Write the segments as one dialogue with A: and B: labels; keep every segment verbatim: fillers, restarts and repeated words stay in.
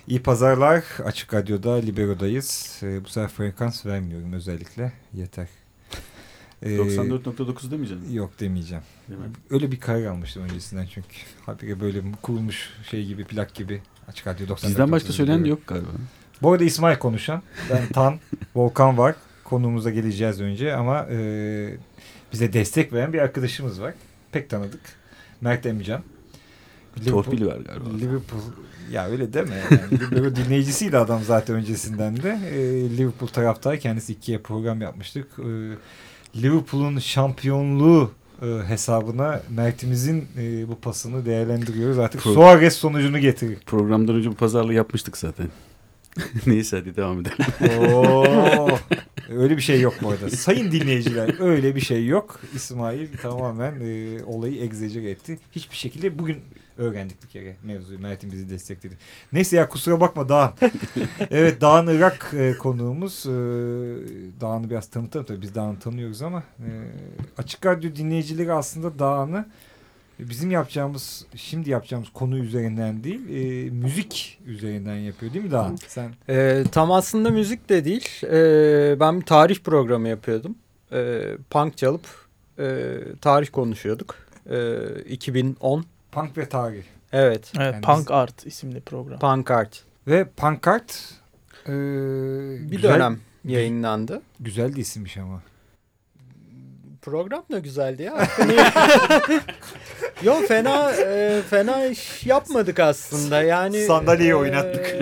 A: İyi pazarlar. Açık Radyo'da Libero'dayız. Ee, bu sefer frekans vermiyorum özellikle. Yeter.
B: Ee, doksan dört nokta dokuz demeyeceksin.
A: Yok demeyeceğim. Demem. Öyle bir karar almıştım öncesinden çünkü. Habire böyle kurulmuş şey gibi, plak gibi. Açık Radyo doksan dört.
B: Bizden başka söyleyen de yok galiba.
A: Bu arada İsmail konuşan. Ben Tan, Volkan var. Konuğumuza geleceğiz önce ama e, bize destek veren bir arkadaşımız var. Pek tanıdık. Mert Emcan.
B: Torpili var galiba.
A: Liverpool, ya öyle deme. Yani Liverpool dinleyicisiydi adam zaten öncesinden de. E, Liverpool taraftarı, kendisi ikiye program yapmıştık. E, Liverpool'un şampiyonluğu e, hesabına Mert'imizin e, bu pasını değerlendiriyoruz. Artık Pro- Suarez sonucunu getirir.
B: Programdan önce bu pazarlığı yapmıştık zaten. Neyse hadi devam edelim.
A: Oo, öyle bir şey yok bu arada. Sayın dinleyiciler, öyle bir şey yok. İsmail tamamen e, olayı egzecere etti. Hiçbir şekilde bugün öğrendik bir kere mevzuyu. Mert'in bizi destekledi. Neyse ya, kusura bakma Dağın. Evet, Dağın Irak e, konuğumuz. E, Dağın'ı biraz tanıtalım tabii. Biz Dağın'ı tanıyoruz ama e, Açık Radyo dinleyicileri aslında Dağın'ı bizim yapacağımız, şimdi yapacağımız konu üzerinden değil, e, müzik üzerinden yapıyor değil mi Dağın? Sen?
C: E, tam aslında müzik de değil. E, ben bir tarih programı yapıyordum. E, punk çalıp e, tarih konuşuyorduk. E, iki bin on.
A: Punk ve tarih.
C: Evet.
D: Evet,
A: yani
D: Punk
A: biz...
D: Art isimli program.
C: Punk Art.
A: Ve Punk Art e,
C: bir
A: güzel,
C: dönem yayınlandı.
A: Güzel de isimmiş ama.
C: Program da güzeldi ya. Yok, fena e, fena iş yapmadık aslında. Yani
A: sandalyeyi
C: e,
A: oynattık.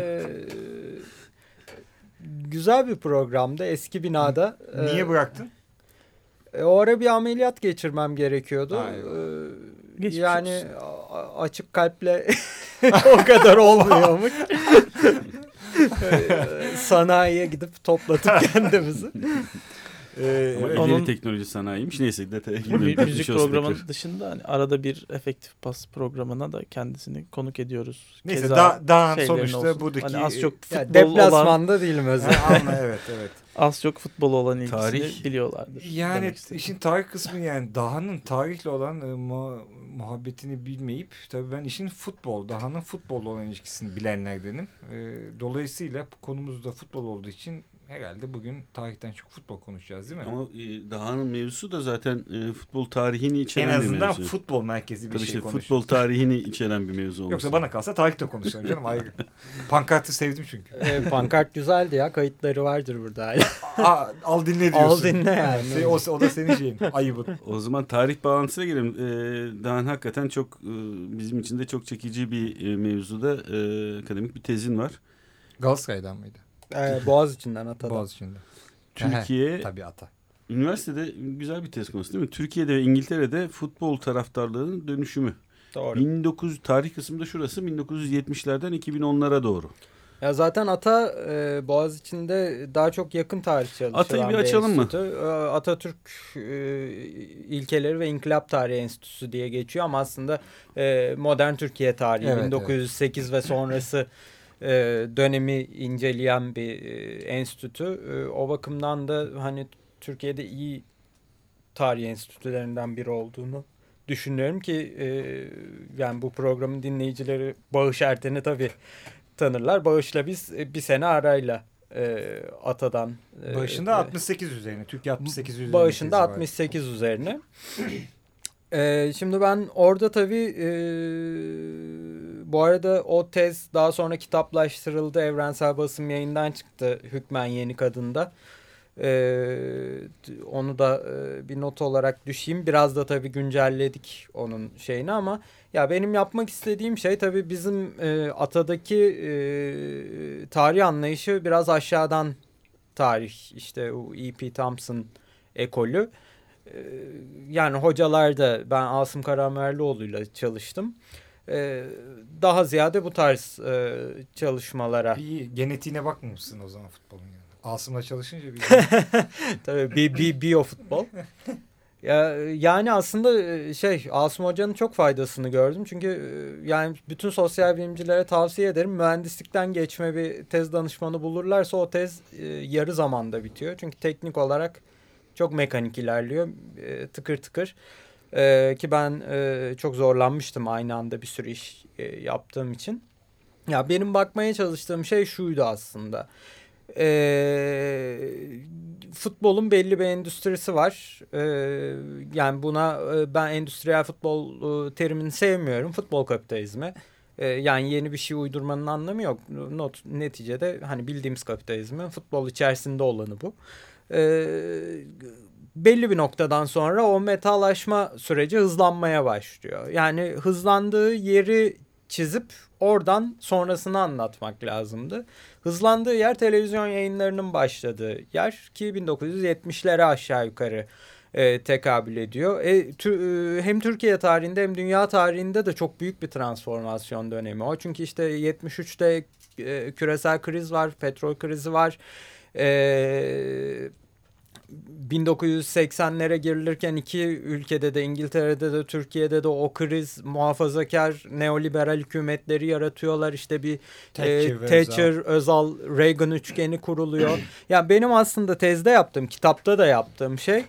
C: Güzel bir programdı eski binada.
A: Niye e, bıraktın?
C: E, o ara bir ameliyat geçirmem gerekiyordu. E, yani a- açık kalple o kadar olmuyormuş. Sanayiye gidip toplatıp kendimizi.
B: Ee, Ama evet.
D: Onun
B: ileri teknoloji sanayiymiş. Neyse detaya girmeyelim.
D: Müzik programının dışında hani arada bir efektif pas programına da kendisini konuk ediyoruz.
A: Neyse
D: Keza
A: da, daha sonuçta
D: olsun.
A: buradaki
D: Hani az çok futbol
C: ya, deplasmanda
D: olan,
C: değilim özellikle.
A: evet evet.
D: Az çok futbol olan ilgisini
B: tarih,
D: biliyorlardır.
A: Yani işin tarih kısmı, yani Daha'nın tarihle olan e, mu- muhabbetini bilmeyip, tabii ben işin futbol, Daha'nın futbolla olan ilişkisini bilenlerdenim. E, dolayısıyla konumuz da futbol olduğu için herhalde bugün tarihten çok futbol konuşacağız değil mi?
B: Ama e, Daha'nın mevzusu da zaten e, futbol tarihini içeren
A: en
B: bir mevzu.
A: En azından futbol merkezi bir
B: tabii
A: şey
B: işte
A: konuşuyoruz.
B: Futbol tarihini içeren bir mevzu olmuş.
A: Yoksa bana kalsa tarihte konuşalım canım, ayrı. Pankartı sevdim çünkü.
C: E, pankart güzeldi ya, kayıtları vardır burada.
A: Aa, al dinle diyorsun.
C: Al dinle yani.
A: o, o da senin şeyin, ayıbın.
B: O zaman tarih bağlantısına girelim. Ee, Dağın hakikaten çok e, bizim için de çok çekici bir e, mevzuda e, akademik bir tezin var.
A: Galatasaray'dan mıydı?
C: Ee, Boğaziçi'nden, Ata'dan.
A: Boğaziçi'nden.
B: Türkiye
A: tabii Ata. Üniversitede
B: güzel bir tez konusu değil mi? Türkiye'de ve İngiltere'de futbol taraftarlığının dönüşümü.
C: Doğru.
B: bin dokuz yüz tarih kısmında şurası bin dokuz yüz yetmişlerden iki bin onlara doğru.
C: Ya zaten Ata e, Boğaziçi'nde daha çok yakın tarih çalışan
B: Ata'yı bir açalım
C: enstitü.
B: mı?
C: Atatürk e, İlkeleri ve İnkılap Tarihi Enstitüsü diye geçiyor ama aslında e, modern Türkiye tarihi, evet, bin dokuz yüz sekiz evet. ve sonrası e, dönemi inceleyen bir e, enstitü. E, o bakımdan da hani Türkiye'de iyi tarih enstitülerinden biri olduğunu düşünüyorum ki e, yani bu programın dinleyicileri Bağış Erten'i tabii tanırlar. Bağış'la biz bir sene arayla e, Ata'dan. E,
A: Bağış'ında e, altmış sekiz üzerine. Türkiye altmış sekiz üzerine.
C: Bağış'ında altmış sekiz üzerine. e, şimdi ben orada tabii e, bu arada o tez daha sonra kitaplaştırıldı. Evrensel Basım Yayından çıktı Hükmen Yenik adında. Ee, onu da e, bir not olarak düşeyim. Biraz da tabii güncelledik onun şeyini ama ya benim yapmak istediğim şey tabii bizim e, Ata'daki e, tarih anlayışı biraz aşağıdan tarih. İşte o E P Thompson ekolü. E, yani hocalar da, ben Asım Karamerlioğlu'yla çalıştım. E, daha ziyade bu tarz e, çalışmalara.
A: Bir genetiğine bakmamışsın o zaman futbolun yani. Asım'la çalışınca bir
C: tabii bi, bi, biyo futbol. Ya yani aslında şey, Asım Hoca'nın çok faydasını gördüm. Çünkü yani bütün sosyal bilimcilere tavsiye ederim. Mühendislikten geçme bir tez danışmanı bulurlarsa o tez e, yarı zamanda bitiyor. Çünkü teknik olarak çok mekanik ilerliyor. E, tıkır tıkır. E, ki ben e, çok zorlanmıştım aynı anda bir sürü iş e, yaptığım için. Ya benim bakmaya çalıştığım şey şuydu aslında. Ee, futbolun belli bir endüstrisi var. Ee, yani buna e, ben endüstriyel futbol e, terimini sevmiyorum. Futbol kapitalizmi. Ee, yani yeni bir şey uydurmanın anlamı yok. Not, neticede hani bildiğimiz kapitalizmin futbol içerisinde olanı bu. Ee, belli bir noktadan sonra o metalaşma süreci hızlanmaya başlıyor. Yani hızlandığı yeri çizip oradan sonrasını anlatmak lazımdı. Hızlandığı yer televizyon yayınlarının başladığı yer ki bin dokuz yüz yetmişlere aşağı yukarı e, tekabül ediyor. E, tü, e, hem Türkiye tarihinde hem dünya tarihinde de çok büyük bir transformasyon dönemi o. Çünkü işte yetmiş üçte e, küresel kriz var, petrol krizi var. Eee bin dokuz yüz seksenlere girilirken iki ülkede de İngiltere'de de Türkiye'de de o kriz muhafazakar neoliberal hükümetleri yaratıyorlar. İşte bir Thatcher, e, Thatcher Özal, Reagan üçgeni kuruluyor. Ya yani benim aslında tezde yaptığım, kitapta da yaptığım şey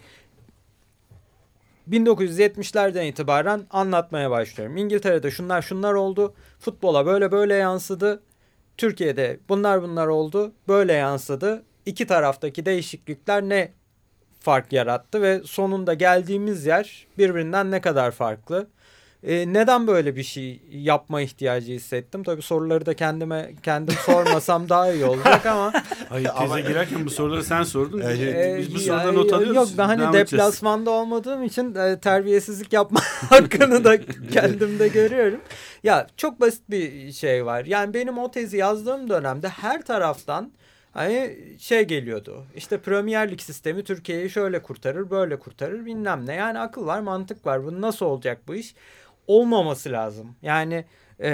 C: bin dokuz yüz yetmişlerden itibaren anlatmaya başlıyorum. İngiltere'de şunlar şunlar oldu. Futbola böyle böyle yansıdı. Türkiye'de bunlar bunlar oldu. Böyle yansıdı. İki taraftaki değişiklikler ne fark yarattı ve sonunda geldiğimiz yer birbirinden ne kadar farklı. Ee, neden böyle bir şey yapma ihtiyacı hissettim? Tabii soruları da kendime kendim sormasam daha iyi olacak ama.
B: Hayır teze girerken bu soruları sen sordun.
C: Ee,
B: Biz bu soruda not alıyoruz.
C: Yok ben hani deplasmanda olmadığım için e, terbiyesizlik yapma hakkını da kendimde görüyorum. Ya çok basit bir şey var. Yani benim o tezi yazdığım dönemde her taraftan hani şey geliyordu. İşte Premier Lig sistemi Türkiye'yi şöyle kurtarır, böyle kurtarır bilmem ne. Yani akıl var, mantık var. Bu nasıl olacak bu iş? Olmaması lazım. Yani e,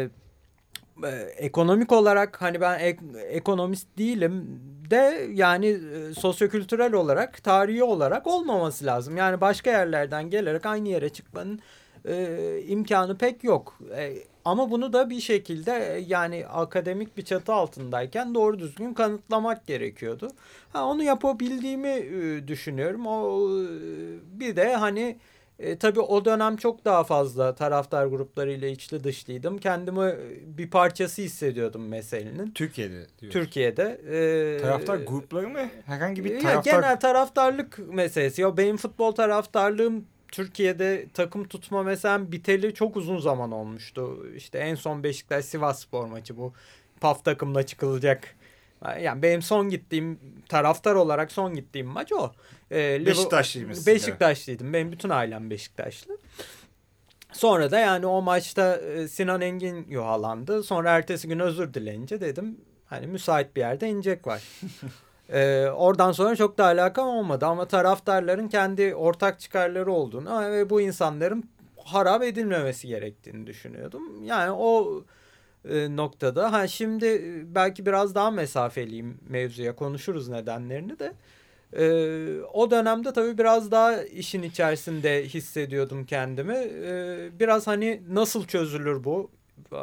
C: e, ekonomik olarak hani ben ek, ekonomist değilim de yani e, sosyokültürel olarak, tarihi olarak olmaması lazım. Yani başka yerlerden gelerek aynı yere çıkmanın e, imkanı pek yok. E, Ama bunu da bir şekilde yani akademik bir çatı altındayken doğru düzgün kanıtlamak gerekiyordu. Ha, onu yapabildiğimi e, düşünüyorum. O bir de hani e, tabii o dönem çok daha fazla taraftar gruplarıyla içli dışlıydım. Kendimi bir parçası hissediyordum meselenin.
A: Türkiye'de diyorsun.
C: Türkiye'de. E,
A: taraftar grupları mı? Herhangi bir taraftar...
C: Genel taraftarlık meselesi. Ya benim futbol taraftarlığım Türkiye'de takım tutma mesela biteli çok uzun zaman olmuştu. İşte en son Beşiktaş Sivasspor maçı bu. P A F takımla çıkılacak. Yani benim son gittiğim taraftar olarak son gittiğim maç o.
A: Ee, Beşiktaşlıymışsın.
C: Beşiktaşlıydım. Yani. Benim bütün ailem Beşiktaşlı. Sonra da yani o maçta Sinan Engin yuhalandı. Sonra ertesi gün özür dileyince dedim hani müsait bir yerde inecek var. Ee, oradan sonra çok da alakam olmadı ama taraftarların kendi ortak çıkarları olduğunu ve bu insanların harap edilmemesi gerektiğini düşünüyordum. Yani o e, noktada ha şimdi belki biraz daha mesafeliyim mevzuya, konuşuruz nedenlerini de. Ee, o dönemde tabii biraz daha işin içerisinde hissediyordum kendimi. Ee, biraz hani nasıl çözülür bu?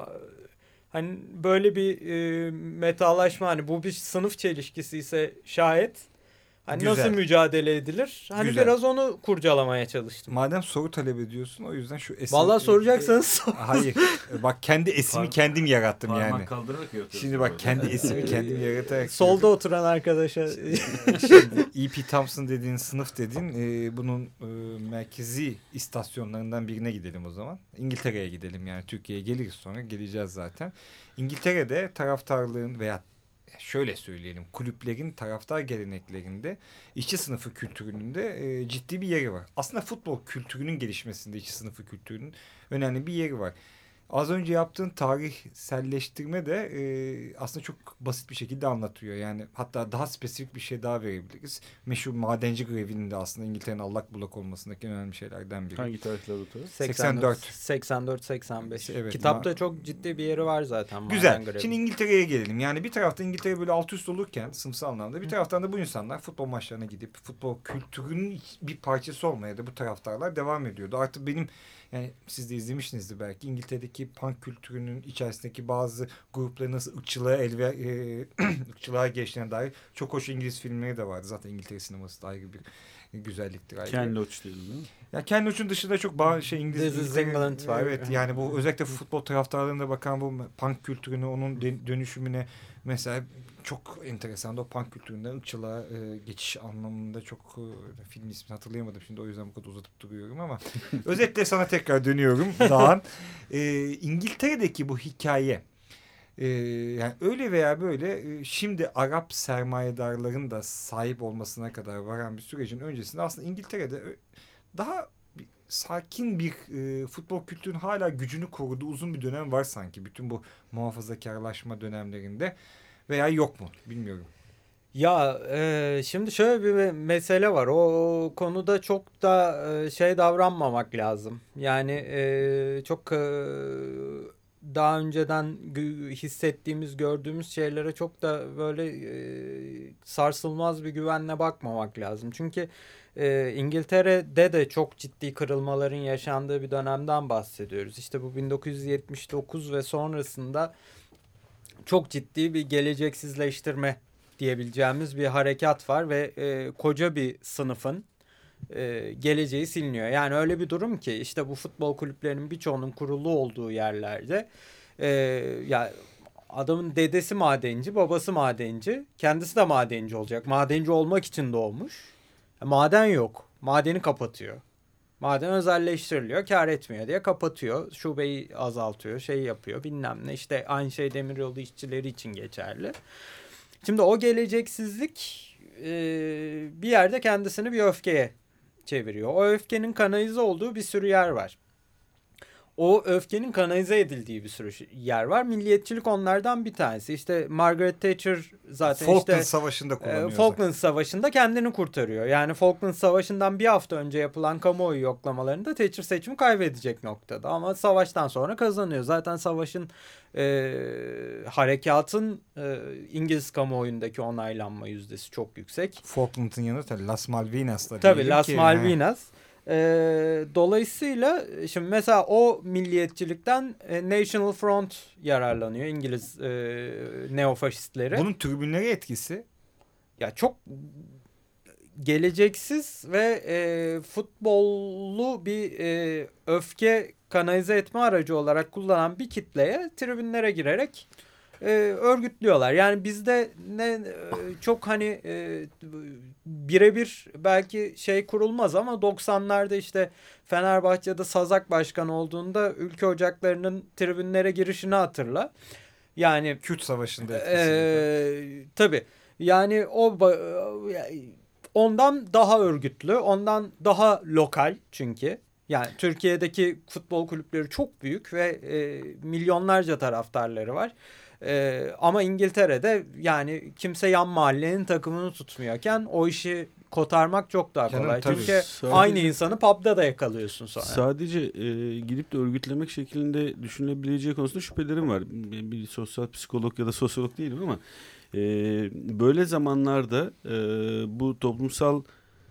C: Hani böyle bir e, metalaşma, hani bu bir sınıf çelişkisi ise şayet hani
A: Güzel.
C: nasıl mücadele edilir? Hani
A: Güzel.
C: biraz onu kurcalamaya çalıştım.
A: Madem soru talep ediyorsun o yüzden şu esim...
C: Vallahi soracaksanız sor.
A: Hayır. Bak kendi esimi
B: Par-
A: kendim yarattım yani.
B: Parmak kaldırarak yapıyorsun.
A: Şimdi bak kendi esimi kendim yaratarak...
C: Solda oturan arkadaşa.
A: Şimdi E P Thompson dediğin, sınıf dediğin e, bunun e, merkezi istasyonlarından birine gidelim o zaman. İngiltere'ye gidelim yani, Türkiye'ye geliriz sonra, geleceğiz zaten. İngiltere'de taraftarlığın veya şöyle söyleyelim, kulüplerin taraftar geleneklerinde işçi sınıfı kültürünün de e, ciddi bir yeri var. Aslında futbol kültürünün gelişmesinde işçi sınıfı kültürünün önemli bir yeri var. Az önce yaptığın tarihselleştirme de e, aslında çok basit bir şekilde anlatıyor. Yani hatta daha spesifik bir şey daha verebiliriz. Meşhur madenci grevinin de aslında İngiltere'nin allak bullak olmasındaki önemli şeylerden biri.
B: Hangi tarihler bu?
A: seksen dört
C: seksen dört seksen beş.
A: Evet,
C: Kitapta
A: ma-
C: çok ciddi bir yeri var zaten.
A: Güzel. Şimdi İngiltere'ye gelelim. Yani bir tarafta İngiltere böyle alt üst olurken sınıfsal anlamda, bir taraftan da bu insanlar futbol maçlarına gidip futbol kültürünün bir parçası olmaya da bu taraftarlar devam ediyordu. Artık benim, yani siz de izlemişsinizdir belki, İngiltere'deki punk kültürünün içerisindeki bazı grupların nasıl ırkçılığa el ve e, ırkçılığa geçtiğine dair çok hoş İngiliz filmleri de vardı. Zaten İngiltere sineması da ayrı bir güzelliktir.
B: Ken Loach dedin değil mi?
A: Ya Ken Loach'un dışında çok bağ şey İngiliz
C: This is England var.
A: Evet yani bu özellikle futbol taraftarlarına bakan bu punk kültürünü, onun dönüşümüne mesela çok enteresan da o punk kültüründen ırkçılığa e, geçiş anlamında çok e, film ismini hatırlayamadım şimdi o yüzden bu kadar uzatıp duruyorum ama özetle sana tekrar dönüyorum Dağhan. E, İngiltere'deki bu hikaye e, yani öyle veya böyle e, şimdi Arap sermayedarların da sahip olmasına kadar varan bir sürecin öncesinde aslında İngiltere'de daha bir, sakin bir e, futbol kültürünün hala gücünü koruduğu uzun bir dönem var sanki bütün bu muhafazakarlaşma dönemlerinde. Veya yok mu? Bilmiyorum.
C: Ya e, şimdi şöyle bir mesele var. O, o konuda çok da e, şey davranmamak lazım. Yani e, çok e, daha önceden hissettiğimiz, gördüğümüz şeylere çok da böyle e, sarsılmaz bir güvenle bakmamak lazım. Çünkü e, İngiltere'de de çok ciddi kırılmaların yaşandığı bir dönemden bahsediyoruz. İşte bu bin dokuz yüz yetmiş dokuz ve sonrasında çok ciddi bir geleceksizleştirme diyebileceğimiz bir harekat var ve e, koca bir sınıfın e, geleceği siliniyor. Yani öyle bir durum ki işte bu futbol kulüplerinin birçoğunun kurulu olduğu yerlerde e, ya adamın dedesi madenci, babası madenci, kendisi de madenci olacak. Madenci olmak için doğmuş. Maden yok. Madeni kapatıyor. Maden özelleştiriliyor, kar etmiyor diye kapatıyor. Şubeyi azaltıyor, şey yapıyor bilmem ne. İşte aynı şey demiryolu işçileri için geçerli. Şimdi o geleceksizlik e, bir yerde kendisini bir öfkeye çeviriyor. O öfkenin kanalize olduğu bir sürü yer var. O öfkenin kanalize edildiği bir sürü yer var. Milliyetçilik onlardan bir tanesi. İşte Margaret Thatcher zaten
A: Falkland
C: işte
A: Savaşı'nda kullanıyor.
C: E, Falkland Savaşı'nda kendini kurtarıyor. Yani Falkland Savaşı'ndan bir hafta önce yapılan kamuoyu yoklamalarında Thatcher seçimi kaybedecek noktada. Ama savaştan sonra kazanıyor. Zaten savaşın e, harekatın e, İngiliz kamuoyundaki onaylanma yüzdesi çok yüksek.
A: Falkland'ın yanında tabii Las Malvinas'ta.
C: Tabii Las
A: ki,
C: Malvinas. Ee, dolayısıyla şimdi mesela o milliyetçilikten e, National Front yararlanıyor İngiliz e, neofaşistleri.
A: Bunun tribünlere etkisi?
C: Ya çok geleceksiz ve e, futbolu bir e, öfke kanalize etme aracı olarak kullanan bir kitleye tribünlere girerek e, örgütlüyorlar. Yani bizde ne e, çok hani e, birebir belki şey kurulmaz ama doksanlarda işte Fenerbahçe'de Sazak Başkan olduğunda ülke ocaklarının tribünlere girişini hatırla. Yani
A: Kürt Savaşı'nda etkisi.
C: E, tabii. Yani o ondan daha örgütlü, ondan daha lokal çünkü. Yani Türkiye'deki futbol kulüpleri çok büyük ve e, milyonlarca taraftarları var. E, ama İngiltere'de yani kimse yan mahallenin takımını tutmuyorken o işi kotarmak çok daha kolay.
A: Canım,
C: Çünkü
B: sadece,
C: aynı insanı pub'da da yakalıyorsun sonra.
B: Sadece e, gidip de örgütlemek şeklinde düşünülebileceği konusunda şüphelerim var. Bir, bir sosyal psikolog ya da sosyolog değilim ama e, böyle zamanlarda e, bu toplumsal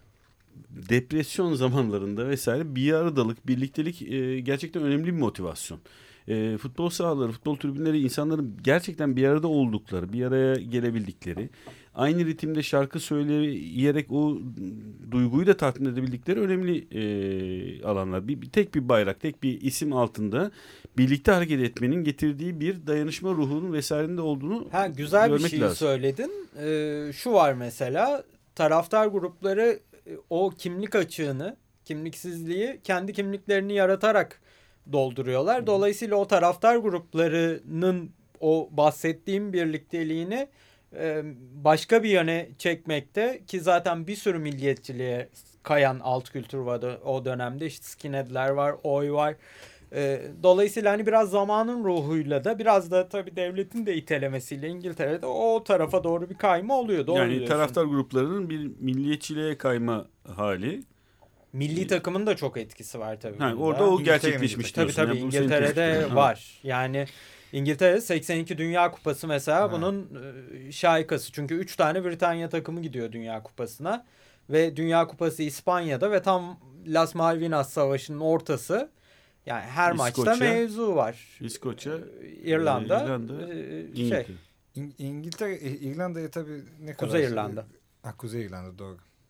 B: depresyon zamanlarında vesaire bir aradalık, birliktelik e, gerçekten önemli bir motivasyon. E, futbol sahaları, futbol tribünleri insanların gerçekten bir arada oldukları, bir araya gelebildikleri, aynı ritimde şarkı söyleyerek o duyguyu da tatmin edebildikleri önemli e, alanlar. Bir, bir tek bir bayrak, tek bir isim altında birlikte hareket etmenin getirdiği bir dayanışma ruhunun vesairenin de olduğunu
C: ha, güzel
B: görmek
C: bir şey
B: lazım.
C: söyledin. Ee, şu var mesela, taraftar grupları o kimlik açığını, kimliksizliği kendi kimliklerini yaratarak dolduruyorlar. Dolayısıyla o taraftar gruplarının o bahsettiğim birlikteliğini e, başka bir yöne çekmekte ki zaten bir sürü milliyetçiliğe kayan alt kültür var o dönemde. İşte skinheadler var, oy var. E, dolayısıyla hani biraz zamanın ruhuyla da biraz da tabii devletin de itelemesiyle İngiltere'de o tarafa doğru bir kayma oluyor. Doğru
B: yani
C: diyorsun.
B: taraftar gruplarının bir milliyetçiliğe kayma hali.
C: Milli takımın da çok etkisi var tabii.
B: Ha, orada o
A: İngiltere
B: gerçekleşmiş
C: tabii
B: diyorsun.
C: tabii
B: Yani bu senin
C: İngiltere'de
B: tespitin.
C: var. Yani İngiltere seksen iki Dünya Kupası mesela
A: Ha.
C: bunun e, şaikası. Çünkü üç tane Britanya takımı gidiyor Dünya Kupası'na. Ve Dünya Kupası İspanya'da ve tam Las Malvinas Savaşı'nın ortası. Yani her
B: İskoçya,
C: maçta mevzu var.
B: İskoçya,
C: İrlanda,
B: e, İrlanda,
C: e,
B: İngiltere.
C: şey,
A: İng- İngiltere, İrlanda'ya tabii ne kadar...
C: Kuzey İrlanda.
A: Ha, Kuzey İrlanda doğru.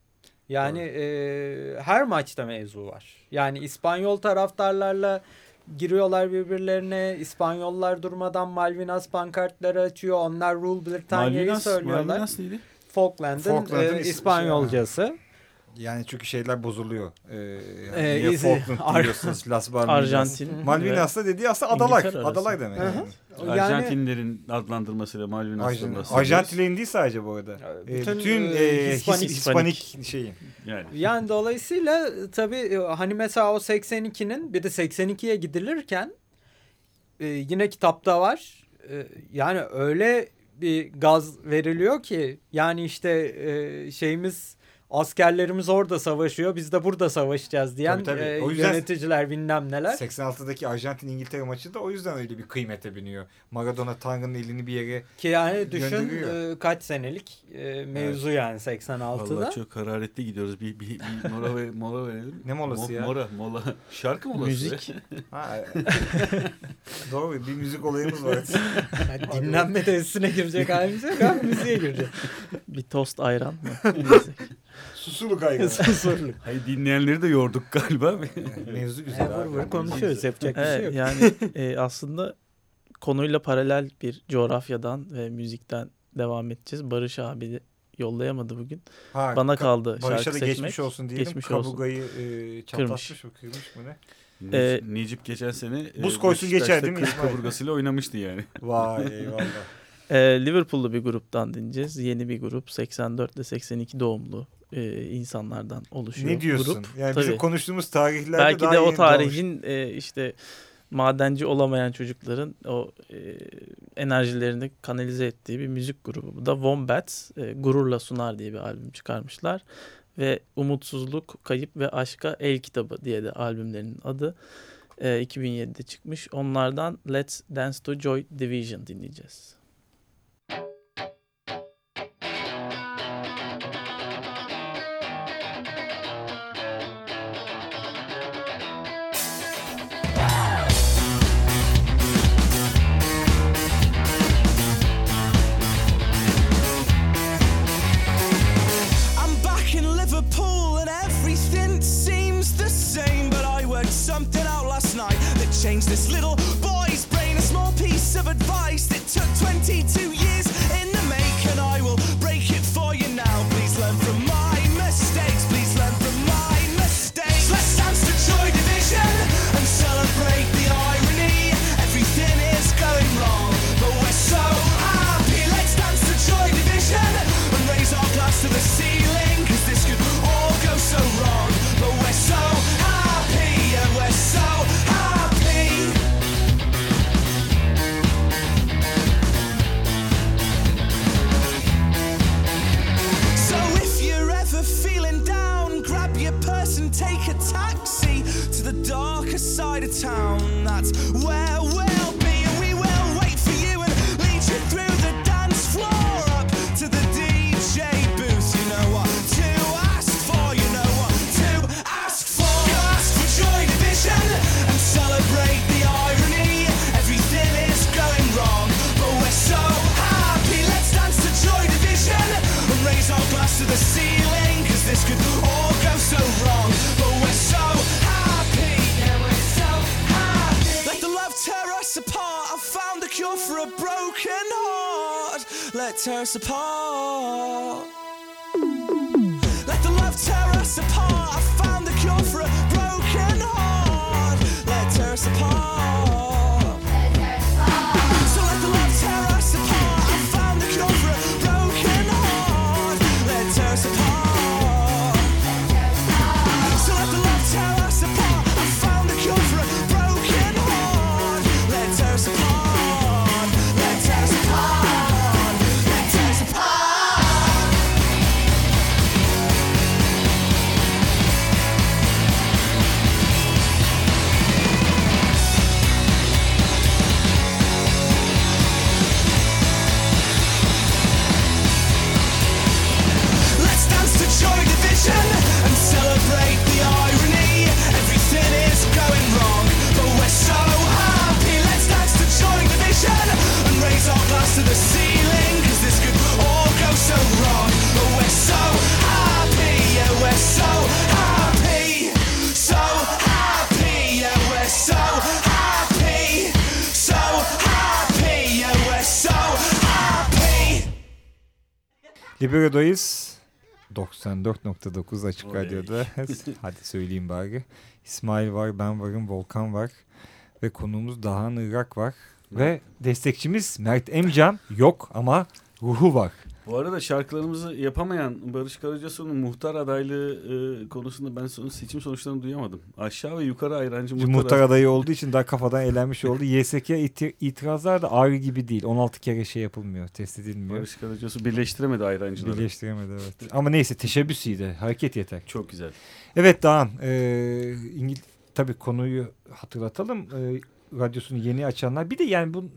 C: Yani e, her maçta mevzu var. Yani İspanyol taraftarlarla giriyorlar birbirlerine. İspanyollar durmadan Malvinas pankartları açıyor. Onlar Rule Britannia'yı
B: Malvinas,
C: söylüyorlar.
B: Malvinas neydi?
C: Falkland'ın,
A: Falkland'ın
C: e,
A: is-
C: İspanyolcası.
A: Yani çünkü şeyler bozuluyor. Ee,
C: Ee,
A: yani
C: iz-
A: Falkland
C: Ar-
A: diyorsunuz, Las Malvinas.
D: Arjantin.
A: Malvinas'ta dediği aslında adalar.
D: İngiltere arası.
A: Adalar demek.
C: Hı hı.
A: Yani.
C: Yani
B: Arjantinlerin adlandırmasıyla Malvinas'tan
A: Arjant-
B: bahsediyoruz.
A: Arjantinlerin değil sadece bu arada. Ee,
C: Bütün,
A: bütün
C: e,
A: e,
C: Hispanik-
A: Hispanik, Hispanik şeyin.
B: Yani.
C: yani dolayısıyla tabii hani mesela o seksen ikinin bir de seksen ikiye gidilirken e, yine kitapta var. E, yani öyle bir gaz veriliyor ki yani işte e, şeyimiz askerlerimiz orada savaşıyor biz de burada savaşacağız diyen
A: Tabii, tabii.
C: e,
A: O yüzden-
C: yöneticiler bilmem neler.
A: seksen altıdaki Arjantin-İngiltere maçı da o yüzden öyle bir kıymete biniyor. Maradona Tanrı'nın elini bir yere
C: Ki yani düşün
A: gönderiyor.
C: e, kaç senelik e, mevzu yani seksen altıda.
B: Vallahi çok hararetli gidiyoruz. Bir, bir, bir mola, ve, mola verelim.
A: Ne molası
B: Mo-
A: ya?
B: Mola, mola. Şarkı molası.
D: Müzik.
A: Ha, doğru bir müzik olayımız var.
C: Yani dinlenme tesisine girecek halimiz yok ama müziğe girecek.
D: Bir tost ayran mı? Neyse.
A: Susurluk aygırı.
C: Susurluk.
B: Hayır, dinleyenleri de yorduk galiba.
A: Mevzu güzel
C: Vır
A: abi.
C: vır konuşuyoruz yapacak bir şey
D: Evet,
C: yok.
D: yani e, aslında konuyla paralel bir coğrafyadan ve müzikten devam edeceğiz. Barış abi de yollayamadı bugün.
A: Ha,
D: Bana
A: ka-
D: kaldı
A: Barış'a
D: şarkı
A: da
D: seçmek.
A: geçmiş olsun diyelim.
D: Geçmiş olsun.
A: Kaburgayı e, çatlatmış mı kırmış mı ne?
D: Ee,
B: Necip geçen sene
A: Buz koysun
B: Beşiktaş'ta
A: geçer değil mi
B: kırk
A: İsmail?
B: kaburgasıyla oynamıştı yani.
A: Vay eyvallah.
D: E, Liverpool'lu bir gruptan dinleyeceğiz. Yeni bir grup. seksen dört ile seksen iki doğumlu e, insanlardan oluşuyor.
A: Ne diyorsun?
D: Grup.
A: Yani
D: Tabii.
A: bizim konuştuğumuz tarihlerde
D: Belki
A: daha
D: de o
A: yeni
D: tarihin e, işte madenci olamayan çocukların o e, enerjilerini kanalize ettiği bir müzik grubu. Bu da Wombats e, Gururla Sunar diye bir albüm çıkarmışlar. Ve Umutsuzluk, Kayıp ve Aşka El Kitabı diye de albümlerinin adı. E, iki bin yedide çıkmış. Onlardan Let's Dance to Joy Division dinleyeceğiz.
E: Something out last night that changed this little boy's brain. A small piece of advice that took twenty-two years in the making. I will break it for you now. Please learn from my mistakes. Please learn from my mistakes. Let's dance to Joy Division and celebrate the irony. Everything is going wrong, but we're so happy. Let's dance to Joy Division and raise our glass to the ceiling. Cause this could all go so wrong, but we're so happy. We're so happy. So if you're ever feeling down, grab your purse and take a taxi to the darker side of town. That's where we'll be, and we will wait for you and lead you through the dance floor up to the D J booth. You know what to ask for, you know what to ask for. Ask for Joy Division and celebrate the irony. Everything is going wrong, but we're so happy. Let's dance to Joy Division and raise our glass to the ceiling. Cause this could all go so wrong, but we're so happy. Yeah, we're so happy. Let the love tear us apart. I found the cure for a broken heart. Let tear us apart. Let the love tear us apart. I found the cure for a broken heart. Let tear us apart. So let the love tear us apart. I found the cure for a broken heart. Let tear us apart. So let the love tear us apart. I found the cure for a broken heart. Let tear us apart. Let tear us apart. Let tear us apart.
A: Libero'dayız. doksan dört nokta dokuz Açık
B: Oley.
A: Radyo'da. Hadi söyleyeyim bari. İsmail var, ben varım, Volkan var. Ve konuğumuz Dahan Irak var. Ve destekçimiz Mert Emcan yok ama ruhu var.
B: Bu arada şarkılarımızı yapamayan Barış Karacasu'nun muhtar adaylığı e, konusunda ben son, seçim sonuçlarını duyamadım. Aşağı ve yukarı ayrancı muhtar,
A: Muhtar adayı olduğu için daha kafadan eğlenmiş oldu. Y S K iti- itirazlar da ağrı gibi değil. on altı kere şey yapılmıyor, test edilmiyor.
B: Barış Karacasu birleştiremedi ayrancıları.
A: Birleştiremedi evet. Ama neyse teşebbüsüydü. Hareket yeter.
B: Çok güzel.
A: Evet Dağhan. E, İngil tabii konuyu hatırlatalım. E, radyosunu yeni açanlar. Bir de yani bu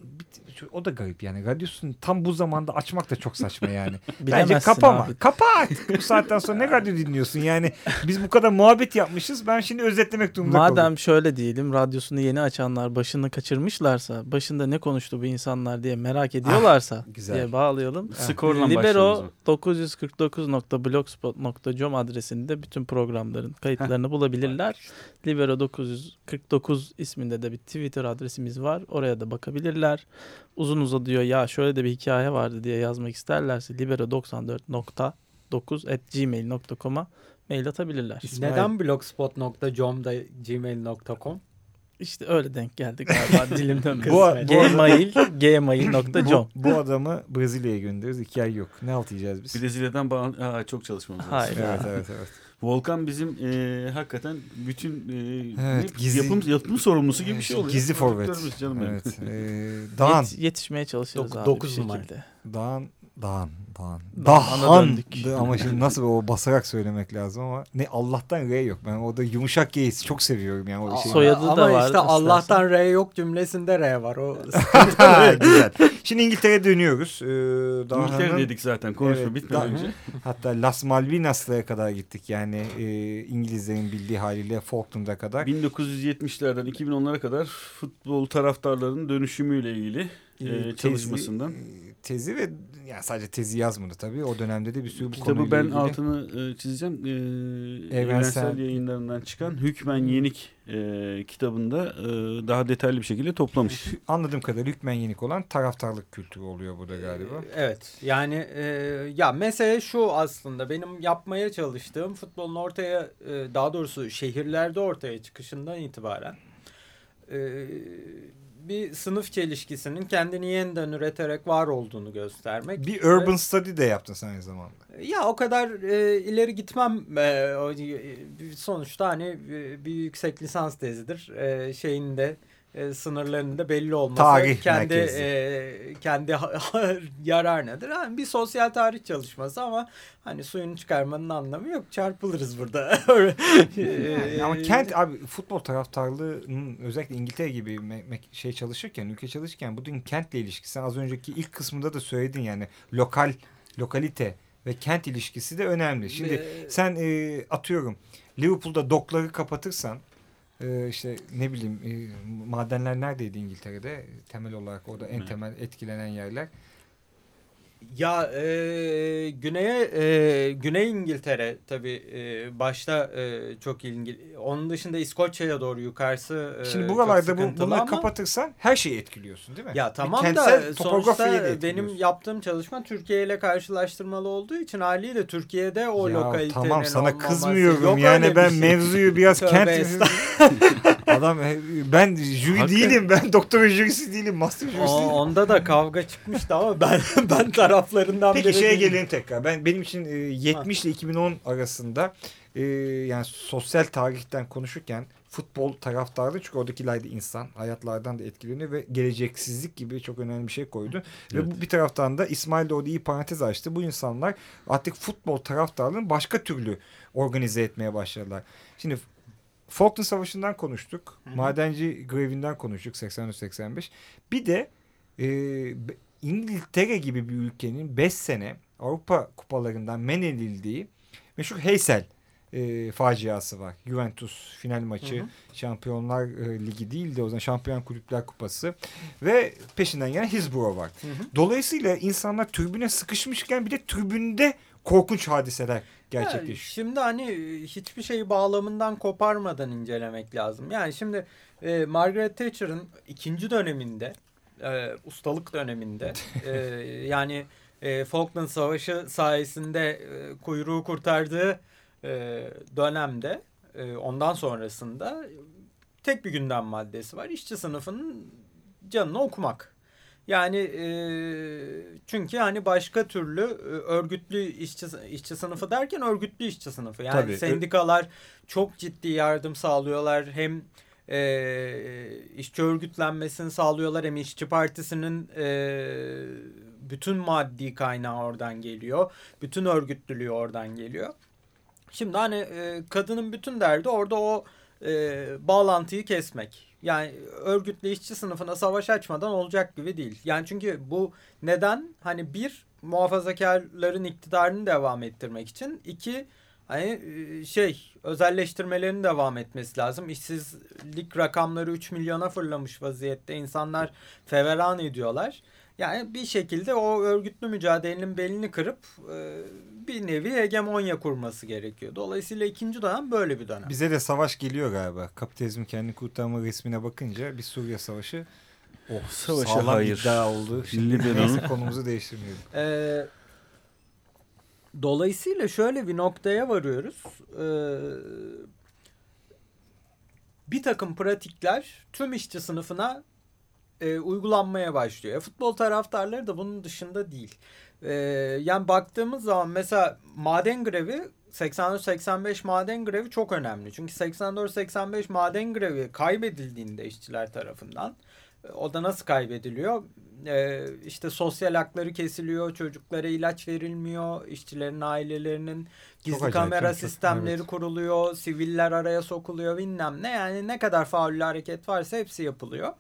A: o da garip yani. Radyosunu tam bu zamanda açmak da çok saçma yani. Bence
D: Bilemezsin
A: kapama.
D: abi.
A: Kapa artık. Bu saatten sonra ne radyo dinliyorsun? Yani biz bu kadar muhabbet yapmışız. Ben şimdi özetlemek durumunda
D: Madem
A: kalıyorum.
D: şöyle diyelim, radyosunu yeni açanlar başını kaçırmışlarsa, başında ne konuştu bu insanlar diye merak ediyorlarsa
A: güzel.
D: diye bağlayalım.
B: Skorla
D: Libero
B: başlayalım.
D: dokuz kırk dokuz nokta blogspot nokta com adresinde bütün programların kayıtlarını bulabilirler. Libero dokuz kırk dokuz isminde de bir Twitter adresimiz var. Oraya da bakabilirler. Uzun uzadıyor ya şöyle de bir hikaye vardı diye yazmak isterlerse libero doksan dört nokta dokuz at gmail nokta com'a mail atabilirler.
A: İsmail.
C: Neden blogspot nokta com'da gmail nokta com?
D: İşte öyle denk geldi galiba dilimden.
A: Bu- bu-
D: Gmail gmail nokta com.
A: bu, bu adamı Brezilya'ya gönderiyoruz. İki ay yok. Ne alt yiyeceğiz biz?
B: Brezilya'dan bağ- Aa, çok çalışmamız lazım.
D: Hayır.
A: Evet evet evet.
B: Volkan bizim e, hakikaten bütün e,
A: Evet,
B: ne,
A: gizli-
B: yapım, yapım sorumlusu gibi bir şey oluyor.
A: Gizli forvet.
B: Çocuklarımız canım benim.
A: Evet. Ee, Dağhan.
D: Yet- yetişmeye çalışıyoruz
C: Dok-
D: abi
C: dokuz
D: bir
C: numara.
D: şekilde.
A: Dağhan. Dağhan. Dağhan.
D: Dağhan'a
A: Dahan.
D: döndük.
A: Da- Ama şimdi nasıl o basarak söylemek lazım ama ne Allah'tan R yok. Ben orada yumuşak G'yi çok seviyorum yani o şeyi.
D: Soyadı da
C: Ama
D: var
C: işte
D: istersen.
C: Allah'tan R yok cümlesinde R var. O
A: Güzel. Şimdi İngiltere'ye dönüyoruz. Ee, Dağhan'ın-
B: İngiltere dedik zaten konuşma
A: Evet,
B: bitmeden
A: daha-
B: önce.
A: Hatta Las Malvinas'lara kadar gittik. Yani e, İngilizlerin bildiği haliyle Falkland'a kadar.
B: bin dokuz yüz yetmişlerden iki bin onlara kadar futbol taraftarlarının dönüşümüyle ilgili e,
A: Tezi-
B: çalışmasından.
A: Tezi ve yani sadece tezi yazmadı tabii. O dönemde de bir sürü bu
B: Kitabı
A: konuyla
B: ben
A: ilgili.
B: altını e, çizeceğim. E,
A: Evrensel-
B: Evrensel Yayınlarından çıkan Hükmen Yenik e, kitabında e, daha detaylı bir şekilde toplamış.
A: Anladığım kadarıyla hükmen yenik olan taraftarlık kültürü oluyor burada galiba.
C: Evet yani e, ya mesele şu aslında benim yapmaya çalıştığım futbolun ortaya e, daha doğrusu şehirlerde ortaya çıkışından itibaren e, bir sınıf çelişkisinin kendini yeniden üreterek var olduğunu göstermek.
A: Bir urban study de yaptın sen aynı zamanda.
C: Ya o kadar e, ileri gitmem. E, o, e, sonuçta hani e, bir yüksek lisans tezidir. E, şeyinde e, sınırlarında belli olması
A: Tarih
C: kendi
A: merkezi.
C: e, kendi yarar nedir? Yani bir sosyal tarih çalışması ama hani suyunu çıkarmanın anlamı yok. Çarpılırız burada.
A: Yani ama kent abi futbol taraftarlığının özellikle İngiltere gibi me- me- şey çalışırken, ülke çalışırken bu din kentle ilişkisi. Sen az önceki ilk kısmında da söyledin yani lokal, lokalite ve kent ilişkisi de önemli. Şimdi
C: Ee,
A: sen e, atıyorum Liverpool'da dokları kapatırsan e, işte ne bileyim e, madenler neredeydi İngiltere'de? Temel olarak orada en
B: Evet.
A: temel etkilenen yerler.
C: Ya e, güneye e, Güney İngiltere tabii e, başta e, çok ilgili. Onun dışında İskoçya'ya doğru yukarısı e,
A: Şimdi
C: çok
A: buralarda bu,
C: sıkıntılı
A: bunları
C: ama-
A: kapatırsan her şeyi etkiliyorsun değil mi?
C: Ya
A: Bir
C: tamam
A: kentsel
C: da
A: topografyayı da
C: sonuçta
A: etkiliyorsun.
C: benim yaptığım çalışma Türkiye ile karşılaştırmalı olduğu için haliyle Türkiye'de o
A: Ya
C: lokalitenin
A: tamam sana
C: olmaması-
A: kızmıyorum
C: Yok
A: yani
C: öyle bir
A: ben
C: şey.
A: mevzuyu biraz
C: Tövbe
A: kent
C: estağfurullah.
A: adam e, ben jüri
B: Hakikaten.
A: değilim ben doktora jürisi değilim master jürisi
C: O-
A: değilim.
C: onda da kavga çıkmıştı ama ben ben taraflarından
A: Peki
C: biri
A: şeye
C: değilim.
A: gelelim tekrar. Ben benim için e, yetmiş ile iki bin on arasında e, yani sosyal tarihten konuşurken futbol taraftarı çünkü oradakiler de insan hayatlardan da etkileniyor ve geleceksizlik gibi çok önemli bir şey koydu.
B: Evet.
A: Ve bu bir taraftan da İsmail de orada iyi parantez açtı. Bu insanlar artık futbol taraftarlığını başka türlü organize etmeye başladılar. Şimdi Falkland Savaşı'ndan konuştuk.
C: Hı hı.
A: Madenci grevinden konuştuk seksen üç seksen beş. Bir de e, be- İngiltere gibi bir ülkenin beş sene Avrupa kupalarından men edildiği meşhur Heysel e, faciası var. Juventus final maçı
C: Hı hı.
A: Şampiyonlar e, Ligi değil de o zaman Şampiyon Kulüpler Kupası ve peşinden gelen Hillsborough var.
C: Hı hı.
A: Dolayısıyla insanlar tribüne sıkışmışken bir de tribünde korkunç hadiseler gerçekleşiyor.
C: Ya, şimdi hani hiçbir şeyi bağlamından koparmadan incelemek lazım. Yani şimdi e, Margaret Thatcher'ın ikinci döneminde, e, ustalık döneminde, e, yani e, Falkland Savaşı sayesinde e, kuyruğu kurtardığı e, dönemde e, ondan sonrasında tek bir gündem maddesi var. İşçi sınıfının canını okumak. Yani e, çünkü hani başka türlü e, örgütlü işçi işçi sınıfı derken örgütlü işçi sınıfı. Yani
A: Tabii.
C: sendikalar çok ciddi yardım sağlıyorlar. Hem e, işçi örgütlenmesini sağlıyorlar, hem işçi partisinin e, bütün maddi kaynağı oradan geliyor. Bütün örgütlülüğü oradan geliyor. Şimdi hani e, kadının bütün derdi orada o e, bağlantıyı kesmek. Yani örgütlü işçi sınıfına savaş açmadan olacak gibi değil. Yani çünkü bu neden? Hani bir, muhafazakarların iktidarını devam ettirmek için. İki, hani şey, özelleştirmelerin devam etmesi lazım. İşsizlik rakamları üç milyona fırlamış vaziyette. İnsanlar feveran ediyorlar. Yani bir şekilde o örgütlü mücadelenin belini kırıp e, bir nevi hegemonya kurması gerekiyor. Dolayısıyla ikinci dönem böyle bir dönem.
A: Bize de savaş geliyor galiba. Kapitalizmin kendini kurtarma resmine bakınca bir Suriye Savaşı oh,
B: Savaşa
A: sağlam
B: hayır.
A: iddia oldu. Şimdi
B: Libero'nun-
A: neyse konumuzu değiştirmeyelim.
C: Ee, dolayısıyla şöyle bir noktaya varıyoruz. Ee, bir takım pratikler tüm işçi sınıfına e, uygulanmaya başlıyor. E, futbol taraftarları da bunun dışında değil. E, yani baktığımız zaman mesela maden grevi, seksen dört seksen beş maden grevi çok önemli. Çünkü seksen dört seksen beş maden grevi kaybedildiğinde işçiler tarafından, o da nasıl kaybediliyor? Ee, işte sosyal hakları kesiliyor, çocuklara ilaç verilmiyor, işçilerin ailelerinin gizli
A: acayip,
C: kamera
A: çok-
C: sistemleri
A: evet.
C: kuruluyor, siviller araya sokuluyor, bilmem ne. Yani ne kadar faullü hareket varsa hepsi yapılıyor.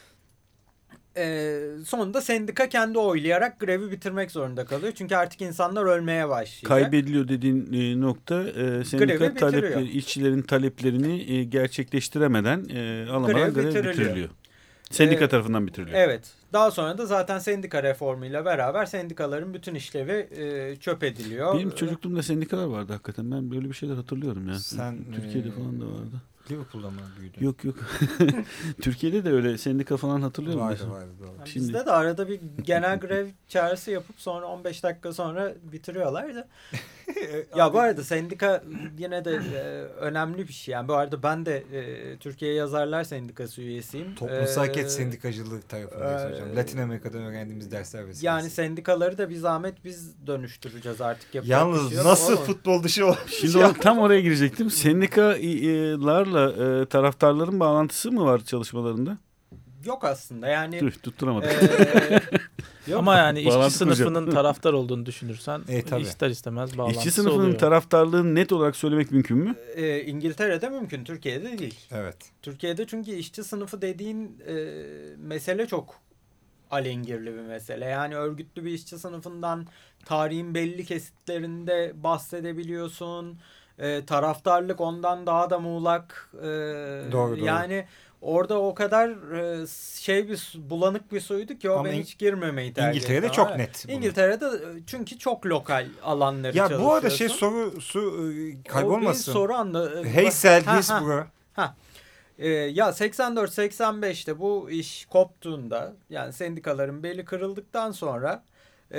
C: Ee, sonunda sendika kendi oylayarak grevi bitirmek zorunda kalıyor. Çünkü artık insanlar ölmeye başlayacak.
B: Kaybediliyor dediğin e, nokta e, sendika
C: Grevi
B: talepleri,
C: bitiriyor.
B: işçilerin taleplerini e, gerçekleştiremeden e, alamadan
C: Grev
B: grev
C: bitiriliyor.
B: bitiriliyor. Sendika
C: Ee,
B: tarafından bitiriliyor.
C: Evet. Daha sonra da zaten sendika reformuyla beraber sendikaların bütün işlevi e, çöp ediliyor.
B: Benim çocukluğumda sendikalar vardı hakikaten. Ben böyle bir şeyler hatırlıyorum ya.
A: Sen,
B: Türkiye'de
A: e,
B: falan da vardı.
A: Liverpool'da mı büyüdün?
B: Yok yok. Türkiye'de de öyle sendika falan hatırlıyorum.
A: Vardı
B: mesela.
A: vardı. Doğru.
C: Yani
B: Şimdi-
C: bizde de arada bir genel grev çağrısı yapıp sonra on beş dakika sonra bitiriyorlar da. Ya bu arada sendika yine de e, önemli bir şey. Yani bu arada ben de e, Türkiye Yazarlar Sendikası üyesiyim.
A: Toplumsal
C: Ee,
A: hareket sendikacılığı tarafındayız
C: e,
A: hocam. Latin Amerika'dan öğrendiğimiz dersler vesilesiyle.
C: Yani sendikaları da bir zahmet biz dönüştüreceğiz artık. Yapacak bir
A: Yalnız
C: şey yok.
A: nasıl
C: Oğlum,
A: futbol dışı olmuş.
B: Şimdi o- tam oraya girecektim. Sendikalarla e, taraftarların bağlantısı mı var çalışmalarında?
C: yok aslında yani.
B: Tüh, tutturamadım.
C: e, yok.
D: Ama yani işçi
B: Bağlantı
D: sınıfının taraftar olduğunu düşünürsen
A: E, tabii.
D: ister istemez bağlantısı
B: İşçi sınıfının
D: oluyor.
B: taraftarlığını net olarak söylemek mümkün mü?
C: E, İngiltere'de mümkün, Türkiye'de değil.
A: Evet.
C: Türkiye'de çünkü işçi sınıfı dediğin e, mesele çok alengirli bir mesele. Yani örgütlü bir işçi sınıfından tarihin belli kesitlerinde bahsedebiliyorsun. E, taraftarlık ondan daha da muğlak. E,
A: Doğru, doğru.
C: Yani orada o kadar e, şey bir su- bulanık bir suydu ki o
A: Ama
C: ben
A: İng-
C: hiç girmemeyi tercih
A: İngiltere'de
C: ettim.
A: çok
C: Ama
A: net. bunun.
C: İngiltere'de e, çünkü çok lokal alanları
A: Ya bu arada şey
C: çalışıyorsun.
A: soru su e,
C: O bir
A: kaybolmasın.
C: soru anla.
A: Heysel,
C: Ha, ha.
A: Hillsborough.
C: Ee, ya seksen dört seksen beşte bu iş koptuğunda, yani sendikaların beli kırıldıktan sonra e,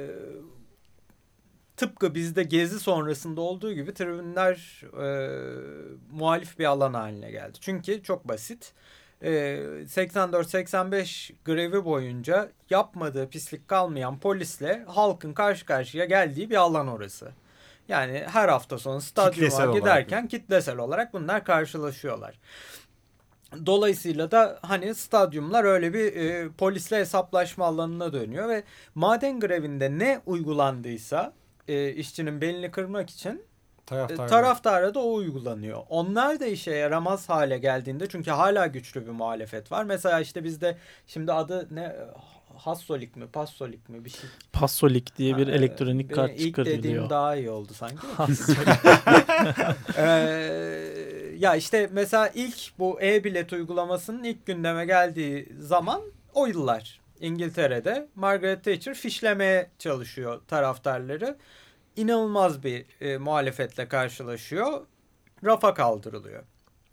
C: tıpkı bizde Gezi sonrasında olduğu gibi tribünler e, muhalif bir alan haline geldi. Çünkü çok basit. E, seksen dört seksen beş grevi boyunca yapmadığı pislik kalmayan polisle halkın karşı karşıya geldiği bir alan orası. Yani her hafta sonu
A: Kitlesel
C: stadyuma
A: olarak.
C: giderken kitlesel olarak bunlar karşılaşıyorlar. Dolayısıyla da hani stadyumlar öyle bir e, polisle hesaplaşma alanına dönüyor ve maden grevinde ne uygulandıysa e, işçinin belini kırmak için e,
A: Taraftar.
C: taraftara da o uygulanıyor. Onlar da işe yaramaz hale geldiğinde, çünkü hala güçlü bir muhalefet var. Mesela işte bizde şimdi adı ne, Hassolik mi Passolik mi bir şey.
D: Passolik diye bir
C: Ha,
D: elektronik
C: benim
D: kart
C: İlk dediğim
D: çıkarılıyor.
C: daha iyi oldu sanki.
D: Passolik.
C: Ee, ya işte mesela ilk bu e-bilet uygulamasının ilk gündeme geldiği zaman o yıllar İngiltere'de Margaret Thatcher fişlemeye çalışıyor taraftarları. İnanılmaz bir e, muhalefetle karşılaşıyor. Rafa kaldırılıyor.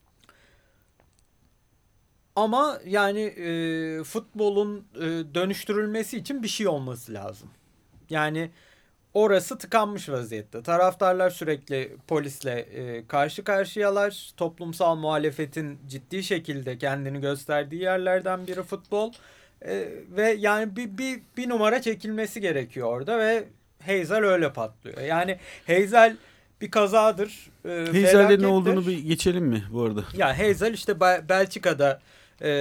C: Ama yani e, futbolun e, dönüştürülmesi için bir şey olması lazım. Yani orası tıkanmış vaziyette. Taraftarlar sürekli polisle e, karşı karşıyalar. Toplumsal muhalefetin ciddi şekilde kendini gösterdiği yerlerden biri futbol. E, ve yani bir, bir, bir numara çekilmesi gerekiyor orada ve Heysel öyle patlıyor. Yani Heysel bir kazadır. E,
B: Heysel'de ne olduğunu bir geçelim mi bu arada?
C: Ya Heysel işte Belçika'da e,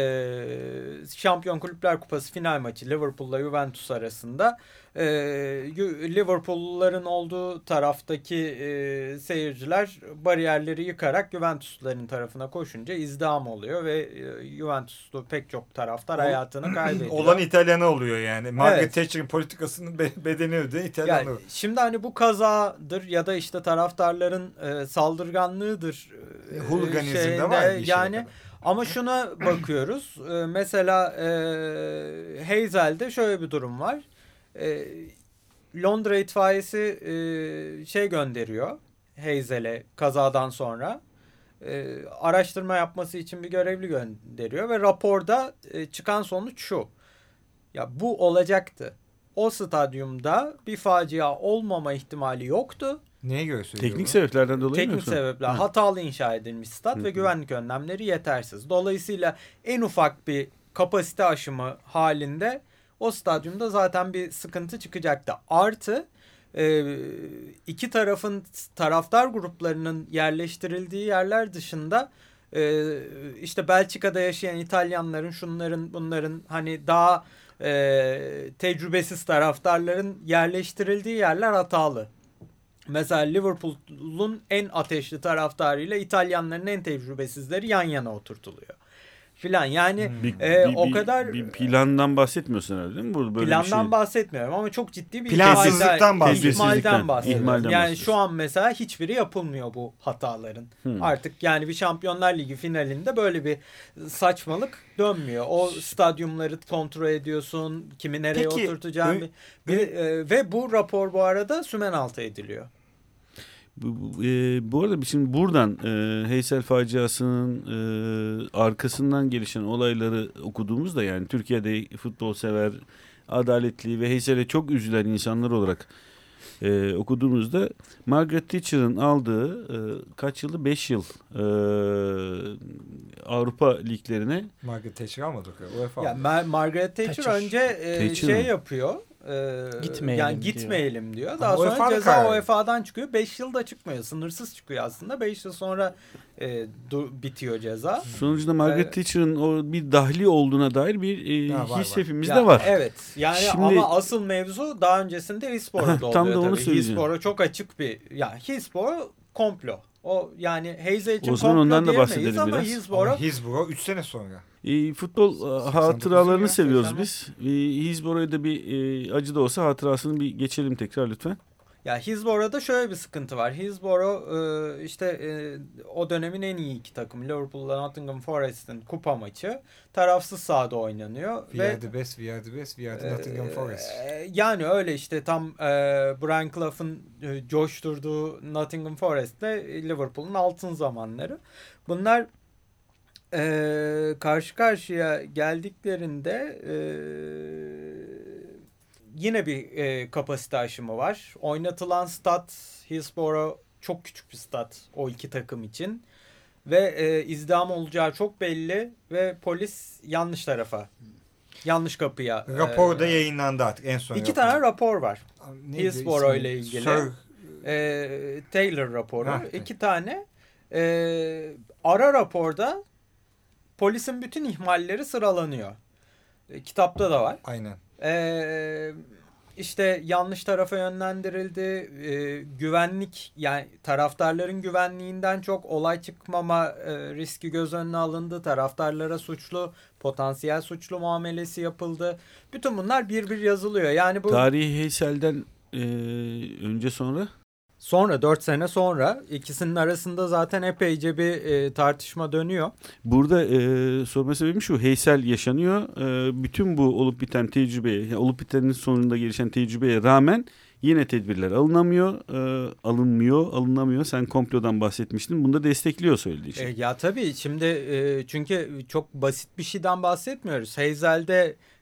C: Şampiyon Kulüpler Kupası final maçı Liverpool'la Juventus arasında e, Liverpool'ların olduğu taraftaki e, seyirciler bariyerleri yıkarak Juventus'ların tarafına koşunca izdiham oluyor ve e, Juventus'ta pek çok taraftar hayatını kaybediyor.
A: Olan İtalyanı oluyor yani. Margaret
C: Evet.
A: Thatcher'ın politikasının be- bedeni öde İtalyanı.
C: Yani şimdi hani bu kazadır ya da işte taraftarların e, saldırganlığıdır. E,
A: Hooliganizmde
C: şeyinde,
A: var bir
C: yani
A: kadar.
C: ama şuna bakıyoruz. E, mesela e, Heysel'de şöyle bir durum var. E, Londra itfaiyesi e, şey gönderiyor Heysel'e kazadan sonra. E, araştırma yapması için bir görevli gönderiyor ve raporda e, çıkan sonuç şu. Ya bu olacaktı. O stadyumda bir facia olmama ihtimali yoktu.
A: Neye göre söylüyor
B: Teknik
A: bunu?
B: sebeplerden dolayı mı
C: Teknik
B: yoksa?
C: sebepler.
B: Ha.
C: Hatalı inşa edilmiş stat
B: Hı
C: ve
B: hı.
C: güvenlik önlemleri yetersiz. Dolayısıyla en ufak bir kapasite aşımı halinde o stadyumda zaten bir sıkıntı çıkacaktı. Artı e, iki tarafın taraftar gruplarının yerleştirildiği yerler dışında e, işte Belçika'da yaşayan İtalyanların, şunların bunların hani daha e, tecrübesiz taraftarların yerleştirildiği yerler hatalı. Mesela Liverpool'un en ateşli taraftarıyla İtalyanların en tecrübesizleri yan yana oturtuluyor filan. Yani
B: Bir,
C: e,
B: bir-
C: o
B: bir-
C: kadar
B: bir plandan bahsetmiyorsun herhalde değil mi? Bu böyle
C: plandan
B: bir şey.
C: bahsetmiyorum ama çok ciddi bir
A: Plansızlıktan
C: ihmalden,
A: bahsediyorsun.
C: ihmalden
B: Tedbirsizlikten,
C: bahsediyorum.
B: ihmalden
C: Yani
B: bahsediyorsun.
C: şu an mesela hiçbiri yapılmıyor bu hataların.
B: Hmm.
C: Artık yani bir Şampiyonlar Ligi finalinde böyle bir saçmalık dönmüyor. O stadyumları kontrol ediyorsun, kimi nereye
A: Peki,
C: oturtacağını.
A: ö-
C: Bir, e, ve bu rapor bu arada sümen altı ediliyor.
B: Bu, bu- e, bu arada şimdi buradan e, Heysel faciasının e, arkasından gelişen olayları okuduğumuzda yani Türkiye'de futbol sever, adaletli ve Heysel'e çok üzülen insanlar olarak e, okuduğumuzda Margaret Thatcher'ın aldığı e, kaç yılı? beş yıl e, Avrupa liglerine
A: Margaret Thatcher almadı o kadar. UEFA
C: Ya
A: aldı.
C: Mar- Margaret Thatcher,
D: Thatcher.
C: önce e,
B: Thatcher
C: şey
B: mi?
C: yapıyor. E,
D: Gitmeyelim
C: yani
D: diyor.
C: gitmeyelim diyor. Daha
A: Ama
C: sonra
A: UEFA'nın
C: ceza
A: kararı.
C: U E F A'dan çıkıyor. beş yılda çıkmıyor. Sınırsız çıkıyor aslında. beş yıl sonra e, du- bitiyor ceza.
B: sonucunda Margaret
C: Evet.
B: Thatcher'ın o bir dahli olduğuna dair bir e,
A: Ha, var,
B: his
A: var.
B: hepimizde
C: Ya,
B: var.
C: Evet. Yani
B: Şimdi-
C: ama asıl mevzu daha öncesinde Hillsborough'da oluyor
B: Tam da onu
C: tabii.
B: söyleyeceğim.
C: Hillsborough çok açık bir ya Hillsborough komplo. O yani Heyzel için
B: O zaman
C: komplo
B: ondan da
C: diyemeyiz
B: bahsedelim
C: ama
B: biraz.
A: Ama
C: Hillsborough
A: Hillsborough üç sene sonra.
B: E, futbol e,
A: seksen
B: hatıralarını
A: dokuz
B: seviyoruz
C: seksen
B: biz. E, Hillsborough'a da bir e, acı da olsa hatırasını bir geçelim tekrar lütfen.
C: ya Hillsborough'da şöyle bir sıkıntı var. Hillsborough e, işte e, o dönemin en iyi iki takımı Liverpool'la Nottingham Forest'in kupa maçı tarafsız sahada oynanıyor
A: We
C: ve
A: are the best, we are the best, we are the
C: Ee,
A: Nottingham Forest.
C: Yani öyle işte tam e, Brian Clough'ın e, coşturduğu Nottingham Forest'le Liverpool'un altın zamanları. Bunlar e, karşı karşıya geldiklerinde e, yine bir e, kapasite aşımı var. Oynatılan stat Hillsborough çok küçük bir stat o iki takım için. Ve e, izdiham olacağı çok belli ve polis yanlış tarafa, yanlış kapıya.
A: Rapor da
C: e,
A: yayınlandı artık en son.
C: İki
A: rapor.
C: tane rapor var.
A: Neydi
C: Hillsborough
A: ismi?
C: ile ilgili.
A: Sir-
C: E, Taylor raporu.
A: Ha,
C: İki tane. E, ara raporda polisin bütün ihmalleri sıralanıyor. E, kitapta da var.
A: Aynen.
C: Ee, işte yanlış tarafa yönlendirildi. Ee, güvenlik yani taraftarların güvenliğinden çok olay çıkmama e, riski göz önüne alındı. Taraftarlara suçlu, potansiyel suçlu muamelesi yapıldı. Bütün bunlar bir bir yazılıyor. Yani bu
B: Tarihi Heysel'den e, önce sonra
C: sonra dört sene sonra ikisinin arasında zaten epeyce bir e, tartışma dönüyor.
B: burada e, sorma sebebim şu: Heysel yaşanıyor. E, bütün bu olup biten tecrübeye, yani olup bitenin sonunda gelişen tecrübeye rağmen yine tedbirler alınamıyor, e, alınmıyor, alınamıyor. Sen komplodan bahsetmiştin. Bunu da destekliyor söylediğin şey.
C: E, ya tabii şimdi e, çünkü çok basit bir şeyden bahsetmiyoruz. Heysel'de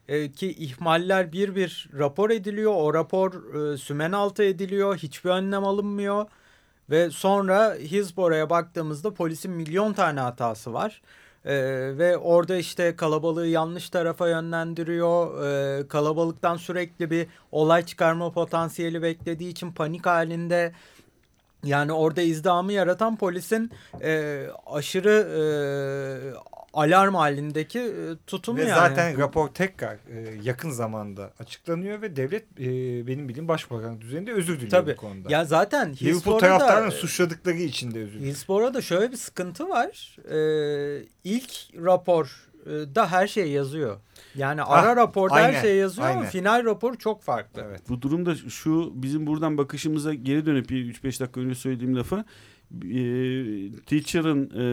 C: e, ki ihmaller bir bir rapor ediliyor. O rapor e, sümen altı ediliyor. Hiçbir önlem alınmıyor. Ve sonra Hillsborough'a baktığımızda polisin milyon tane hatası var. Ee, ve orada işte kalabalığı yanlış tarafa yönlendiriyor. Ee, kalabalıktan sürekli bir olay çıkarma potansiyeli beklediği için panik halinde. Yani orada izdihamı yaratan polisin e, aşırı e, alarm halindeki e, tutumu
A: ve
C: yani.
A: zaten rapor tekrar e, yakın zamanda açıklanıyor ve devlet e, benim bildiğim başbakan düzeyinde özür diliyor
C: Tabii.
A: bu konuda.
C: Ya zaten
A: Liverpool taraftarının suçladıkları için de özür diliyor.
C: Hillsborough'da şöyle bir sıkıntı var. Ee, ilk raporda her şey yazıyor. Yani ara
A: Ah,
C: raporda
A: aynen,
C: her şey yazıyor ama
A: aynen.
C: final rapor çok farklı.
A: Evet.
B: Bu durumda şu bizim buradan bakışımıza geri dönüp bir üç beş dakika önce söylediğim lafı e, Teacher'ın e,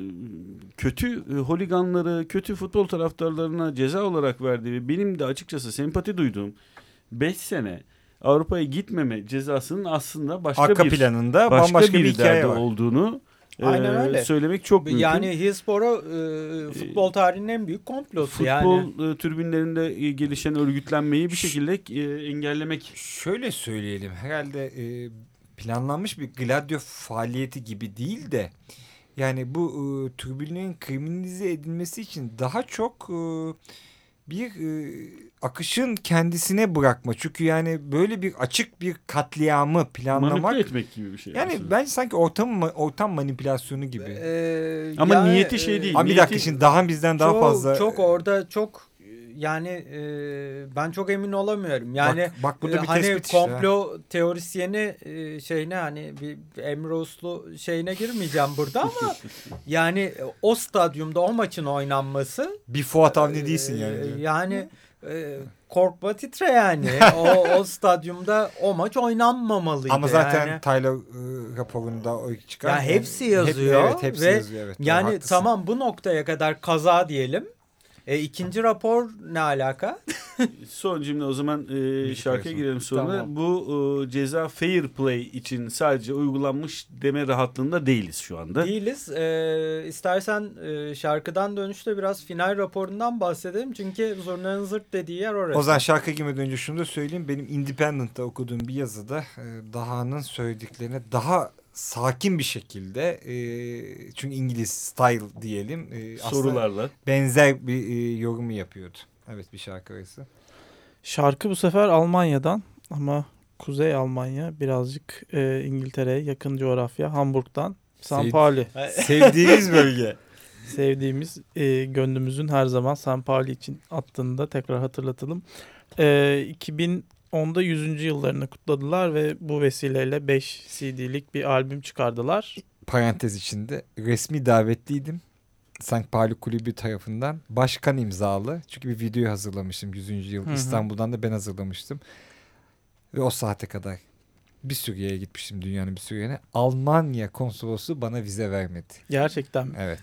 B: kötü e, holiganları, kötü futbol taraftarlarına ceza olarak verdiği ve benim de açıkçası sempati duyduğum beş sene Avrupa'ya gitmeme cezasının aslında başka
A: Arka
B: bir
A: planında
B: başka
A: bambaşka
B: bir,
A: bir hikaye
B: derdi
A: var.
B: olduğunu
C: Aynen
B: e,
C: öyle.
B: söylemek çok mümkün.
C: Yani Hillsborough e, futbol tarihinin en büyük komplosu.
B: Futbol
C: yani.
B: e, tribünlerinde e, gelişen örgütlenmeyi bir şekilde e, engellemek.
A: Şöyle söyleyelim, herhalde e, planlanmış bir gladio faaliyeti gibi değil de yani bu e, tribünlerin kriminalize edilmesi için daha çok e, bir e, akışın kendisine bırakma. Çünkü yani böyle bir açık bir katliamı planlamak.
B: Manipüle etmek gibi bir şey.
A: Yani
B: aslında.
A: bence sanki ortam ortam manipülasyonu gibi.
C: Ee,
B: Ama
C: yani,
B: niyeti şey değil.
A: Ama bir
B: niyeti-
A: dakika şimdi daha bizden daha
C: çok,
A: fazla.
C: Çok orada çok yani e, ben çok emin olamıyorum. Yani
A: bak, bak burada bir
C: hani
A: tespit işte.
C: komplo teorisyeni e, şeyine hani bir Emre Uslu şeyine girmeyeceğim burada ama yani o stadyumda o maçın oynanması
A: Bir Fuat Avni değilsin yani.
C: e, yani e, korkma titre yani. o, o stadyumda o maç oynanmamalıydı.
A: Ama zaten
C: yani.
A: Tyler e, raporunda o çıkan.
C: Ya hepsi yazıyor
A: Hep, evet hepsi
C: ve
A: yazıyor. Evet, doğru,
C: yani
A: haklısın.
C: tamam bu noktaya kadar kaza diyelim. E, ikinci rapor ne alaka?
B: Son cümle o zaman e, şarkıya
A: son.
B: girelim sonra.
C: Tamam.
B: Bu e, ceza fair play için sadece uygulanmış deme rahatlığında değiliz şu anda.
C: Değiliz. E, istersen e, şarkıdan dönüşte biraz final raporundan bahsedelim. Çünkü zurnanın zırt dediği yer orası.
A: O zaman şarkı girmeden önce şunu da söyleyeyim. Benim Independent'ta okuduğum bir yazıda e, Daha'nın söylediklerine daha sakin bir şekilde e, çünkü İngiliz style diyelim. E, aslında
B: Sorularla.
A: benzer bir e, yorumu yapıyordu. Evet bir şarkı arası.
D: Şarkı bu sefer Almanya'dan ama Kuzey Almanya birazcık e, İngiltere'ye yakın coğrafya. Hamburg'dan San
A: Sev-
D: Pauli.
A: Sevdiğimiz bölge.
D: Sevdiğimiz e, gönlümüzün her zaman San Pauli için attığını da tekrar hatırlatalım. E, iki bin onda yüzüncü yıllarını kutladılar ve bu vesileyle beş C D'lik bir albüm çıkardılar.
A: Parantez içinde resmi davetliydim. Sankt Pauli Kulübü tarafından başkan imzalı. Çünkü bir video hazırlamıştım yüzüncü yıl.
D: Hı hı.
A: İstanbul'dan da ben hazırlamıştım. Ve o saate kadar bir sürü yere gitmiştim dünyanın bir sürü yerine. Almanya konsolosu bana vize vermedi.
D: Gerçekten mi?
A: Evet.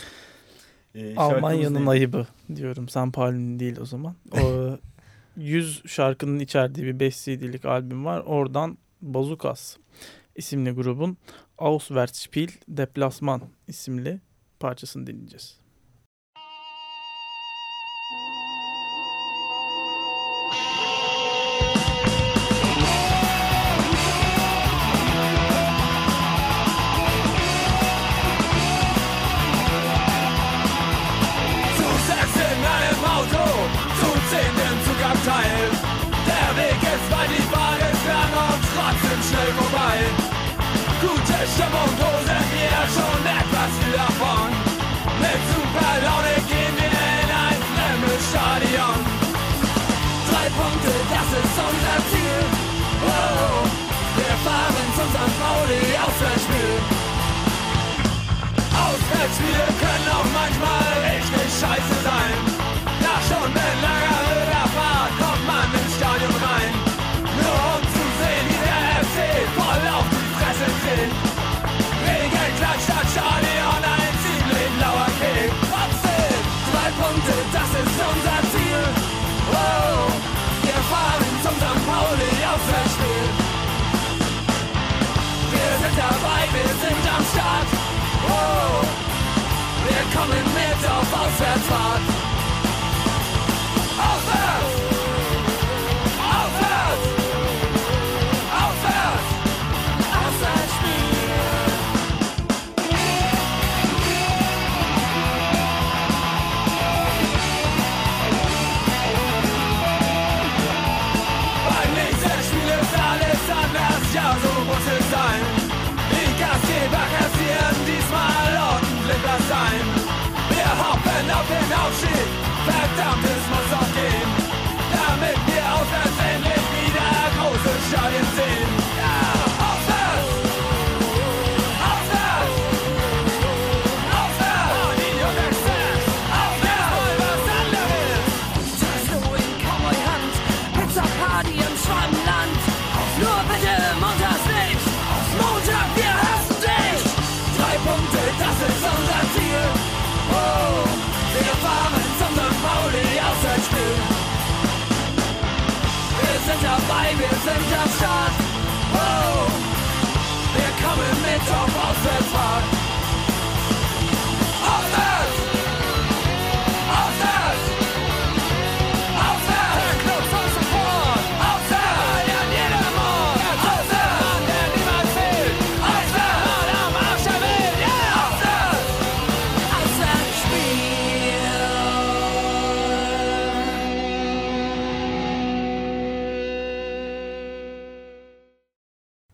B: E, şarkımız
D: Almanya'nın
B: neydi?
D: ayıbı diyorum. San Pauli'nin değil o zaman. O yüz şarkının içerdiği bir beş C D'lik albüm var. Oradan Bazukas isimli grubun Auswärtsspiel Deplasman isimli parçasını dinleyeceğiz.
E: Zu sechs in einem Auto, zu zehn im Zugabteil. Der Weg ist weit, die Fahrt ist lang und trotzdem schnell vorbei. Gute Stimmung, wo sind wir schon etwas viel davon? Mit super Laune gehen wir in ein fremdes Stadion. Drei Punkte, das ist unser Ziel. Oh, wir fahren zum Sankt Pauli Auswärtsspiel. Auswärtsspiele können auch manchmal richtig scheiße sein. Nach stundenlanger wilder Fahrt kommt man ins Stadion rein. Nur um zu sehen, wie der F C voll auf die Fresse kriegt. Regen klatscht das Stadion, ein ziemlich lauer Kick. Trotzdem, zwei Punkte, das ist unser Ziel. Oh, wir fahren zum Sankt Pauli Auswärtsspiel. Wir sind dabei, wir sind am Start. Oh, wir kommen mit auf Auswärtsfahrt. Auswärts!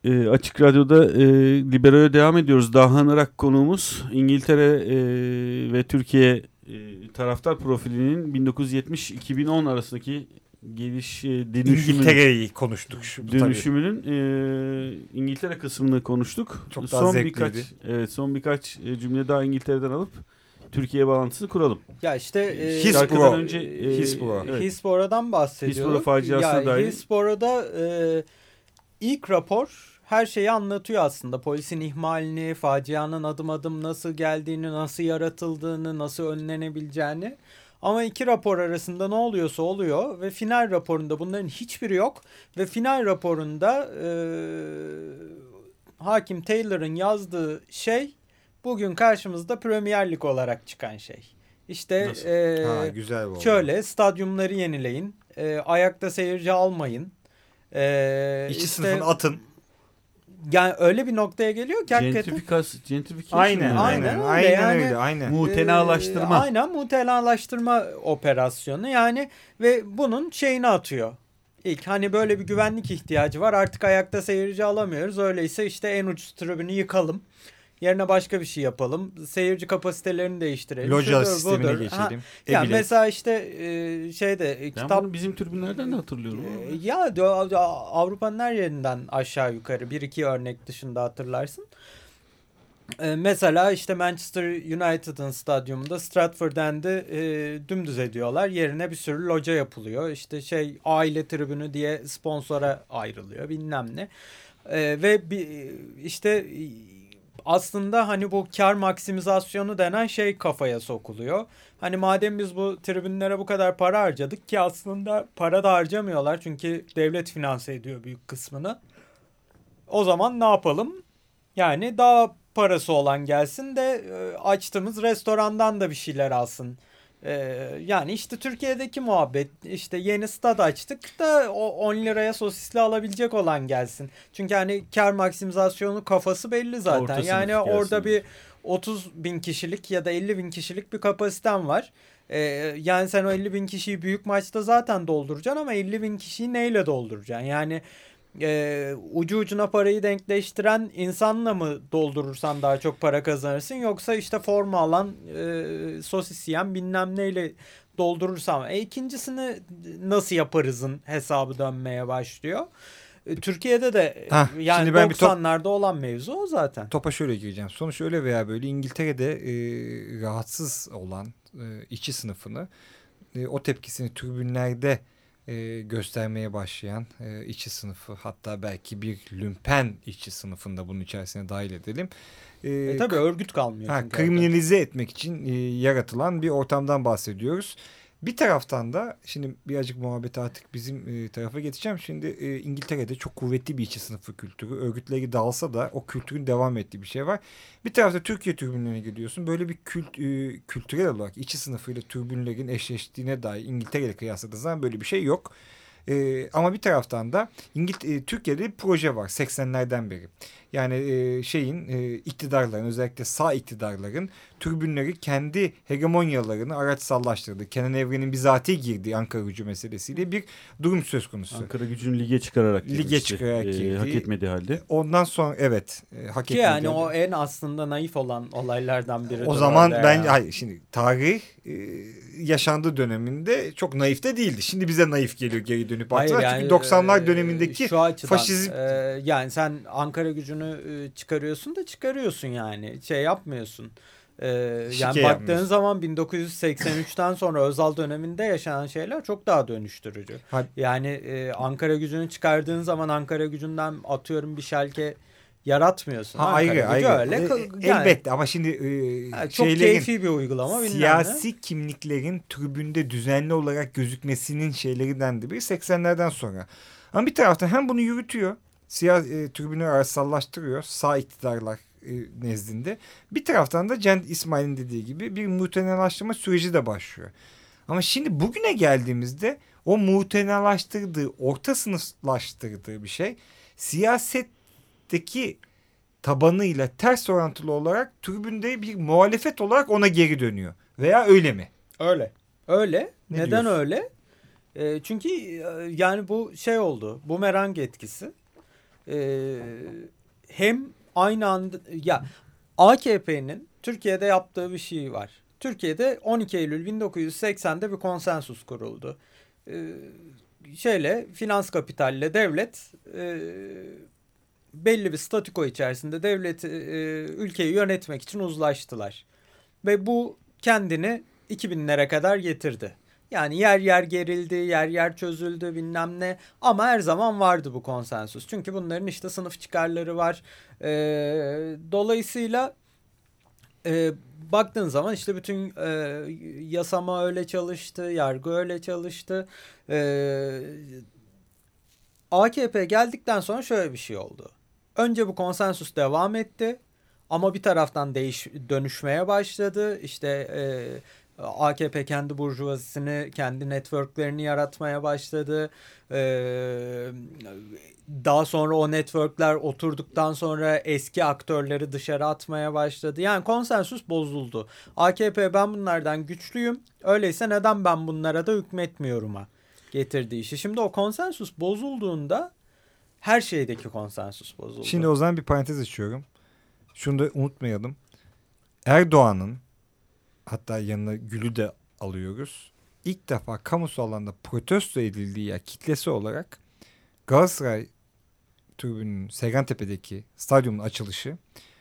B: E, Açık Radyo'da e, Libero'ya devam ediyoruz. Dahan Irak konuğumuz İngiltere e, ve Türkiye e, taraftar profilinin bin dokuz yüz yetmiş iki bin on arasındaki geliş e, dönüşümünün,
A: İngiltere'yi konuştuk. Şu,
B: dönüşümünün e, İngiltere kısmını konuştuk.
A: Çok daha
B: son
A: zevkliydi.
B: birkaç evet son birkaç e, cümle daha İngiltere'den alıp Türkiye bağlantısını kuralım.
C: Ya işte e,
A: His-
B: Şarkıdan
A: Hillsborough.
B: önce e,
A: Hillsborough.
B: evet.
C: Hillsborough'dan bahsediyorum.
B: Hillsborough faciasına
C: ya,
B: dair.
C: Hillsborough'da e, ilk rapor her şeyi anlatıyor aslında. Polisin ihmalini, facianın adım adım nasıl geldiğini, nasıl yaratıldığını, nasıl önlenebileceğini. Ama iki rapor arasında ne oluyorsa oluyor ve final raporunda bunların hiçbiri yok. Ve final raporunda e, Hakim Taylor'ın yazdığı şey bugün karşımızda Premier Lig olarak çıkan şey. İşte e,
A: Ha, güzel bu.
C: şöyle stadyumları yenileyin, e, ayakta seyirci almayın. E,
A: İki
C: işte,
A: sınıfın atın.
C: yani öyle bir noktaya geliyor ki hakikaten.
B: Gentrifikas, gentrification
A: Aynen,
B: mi?
A: aynen,
C: Aynen öyle
A: aynen
C: yani.
A: öyle, aynen.
B: Mutenalaştırma.
C: E, aynen mutenalaştırma operasyonu yani ve bunun şeyini atıyor. İlk hani böyle bir güvenlik ihtiyacı var, artık ayakta seyirci alamıyoruz, öyleyse işte en ucuz tribünü yıkalım. Yerine başka bir şey yapalım. Seyirci kapasitelerini değiştirelim.
A: Loja
C: Şudur,
A: sistemine
C: budur.
A: geçelim.
C: Ha,
A: E
C: ya
A: bilet.
C: mesela işte e, şeyde e,
B: Ben
C: kitap
B: bunu bizim tribünlerden de hatırlıyorum.
C: e, ya diyor, Avrupa'nın her yerinden aşağı yukarı bir iki örnek dışında hatırlarsın. E, mesela işte Manchester United'ın stadyumunda Stratford End'i e, dümdüz ediyorlar. Yerine bir sürü loca yapılıyor. İşte şey aile tribünü diye sponsora ayrılıyor bilmem ne. E, ve bir, işte aslında hani bu kar maksimizasyonu denen şey kafaya sokuluyor. Hani madem biz bu tribünlere bu kadar para harcadık ki aslında para da harcamıyorlar çünkü devlet finanse ediyor büyük kısmını. O zaman ne yapalım? Yani daha parası olan gelsin de açtığımız restorandan da bir şeyler alsın. Yani işte Türkiye'deki muhabbet, işte yeni stad açtık da o on liraya sosisli alabilecek olan gelsin. Çünkü hani kar maksimizasyonu kafası belli zaten.
B: Orta
C: yani
B: sınıf
C: orada
B: gelsin.
C: bir otuz bin kişilik ya da elli bin kişilik bir kapasiten var. Ee, yani sen o elli bin kişiyi büyük maçta zaten dolduracaksın ama elli bin kişiyi neyle dolduracaksın? Yani e, ucu ucuna parayı denkleştiren insanla mı doldurursan daha çok para kazanırsın, yoksa işte forma alan e, sosis yiyen bilmem neyle doldurursam. E, ikincisini nasıl yaparızın hesabı dönmeye başlıyor. E, Türkiye'de de
A: Hah,
C: yani
A: şimdi ben bir top-
C: doksanlarda olan mevzu o zaten.
A: Topa şöyle gireceğim. Sonuç öyle veya böyle İngiltere'de e, rahatsız olan e, işçi sınıfını e, o tepkisini tribünlerde e, göstermeye başlayan e, işçi sınıfı, hatta belki bir lümpen işçi sınıfında bunun içerisine dahil edelim. E,
C: E, tabii örgüt kalmıyor.
A: ha,
C: çünkü
A: kriminalize etmek için e, yaratılan bir ortamdan bahsediyoruz. Bir taraftan da şimdi birazcık muhabbeti artık bizim e, tarafa geçeceğim. Şimdi e, İngiltere'de çok kuvvetli bir işçi sınıfı kültürü. Örgütleri dağılsa da o kültürün devam ettiği bir şey var. Bir tarafta Türkiye tribünlerine gidiyorsun. Böyle bir kült, e, kültürel olarak işçi sınıfıyla tribünlerin eşleştiğine dair İngiltere'yle kıyasladığınız zaman böyle bir şey yok. E, ama bir taraftan da İngiltere, e, Türkiye'de bir proje var seksenlerden beri. Yani e, şeyin e, iktidarların, özellikle sağ iktidarların tribünleri kendi hegemonyalarını araçsallaştırdı. Kenan Evren'in bizatihi girdiği Ankara Gücü meselesiyle bir durum söz konusu.
B: Ankara Gücü'nü lige çıkararak
A: Lige
B: girmişti.
A: çıkararak
B: Ee,
A: girdi.
B: hak etmediği halde.
A: Ondan sonra evet e, hak
C: Ki
A: etmedi.
C: yani o en aslında naif olan olaylardan biri.
A: O zaman ben hayır, şimdi tarih e, yaşandığı döneminde çok naif de değildi. Şimdi bize naif geliyor geri dönüp baktığında. Çünkü doksanlar dönemindeki
C: şu açıdan,
A: faşizm
C: e, yani sen Ankara Gücü'nü e, çıkarıyorsun da çıkarıyorsun yani. Şey yapmıyorsun. E, yani baktığın
A: yapmıyorsun.
C: zaman bin dokuz yüz seksen üçten sonra Özal döneminde yaşanan şeyler çok daha dönüştürücü.
A: Ha-
C: Yani e, Ankara Gücü'nü çıkardığın zaman Ankara Gücü'nden atıyorum bir Şalke yaratmıyorsun.
A: ha,
C: Ankara
A: ayrı
C: Gücü
A: ayrı.
C: öyle.
A: E,
C: kıl- yani,
A: elbette ama şimdi e,
C: yani çok
A: şeylerin,
C: keyfi bir uygulama. bilmem ne.
A: siyasi kimliklerin tribünde düzenli olarak gözükmesinin şeylerinden de biri seksenlerden sonra. Ama bir taraftan hem bunu yürütüyor, siyasi e, tribünü araçsallaştırıyor sağ iktidarlar e, nezdinde. Bir taraftan da Can İsmail'in dediği gibi bir mutenalaştırma süreci de başlıyor. Ama şimdi bugüne geldiğimizde o mutenalaştırdığı, orta sınıflaştırdığı bir şey siyasetteki tabanıyla ters orantılı olarak tribünde bir muhalefet olarak ona geri dönüyor. Veya öyle mi?
C: Öyle. Öyle.
A: Ne
C: Neden
A: diyorsun?
C: öyle? E, çünkü e, yani bu şey oldu. Bumerang etkisi. e, hem aynı anda ya A K P'nin Türkiye'de yaptığı bir şey var. Türkiye'de on iki Eylül bin dokuz yüz seksende bir konsensus kuruldu. E, şeyle finans kapitalle devlet e, belli bir statüko içerisinde devlet e, ülkeyi yönetmek için uzlaştılar. Ve bu kendini iki binlere kadar getirdi. Yani yer yer gerildi, yer yer çözüldü bilmem ne ama her zaman vardı bu konsensus. Çünkü bunların işte sınıf çıkarları var. E, dolayısıyla e, baktığın zaman işte bütün e, yasama öyle çalıştı, yargı öyle çalıştı. E, A K P geldikten sonra şöyle bir şey oldu. Önce bu konsensus devam etti ama bir taraftan değiş dönüşmeye başladı. İşte e, A K P kendi burjuvazisini, kendi networklerini yaratmaya başladı. E, daha sonra o networkler oturduktan sonra eski aktörleri dışarı atmaya başladı. Yani konsensus bozuldu. A K P ben bunlardan güçlüyüm. Öyleyse neden ben bunlara da hükmetmiyorum'a getirdiği işi. Şimdi o konsensus bozulduğunda her şeydeki konsensus bozuldu.
A: Şimdi o zaman bir parantez açıyorum. Şunu da unutmayalım. Erdoğan'ın, hatta yanına Gül'ü de alıyoruz, İlk defa kamusal alanda protesto edildiği yer kitlesi olarak Galatasaray tribününün Segantepe'deki stadyumun açılışı,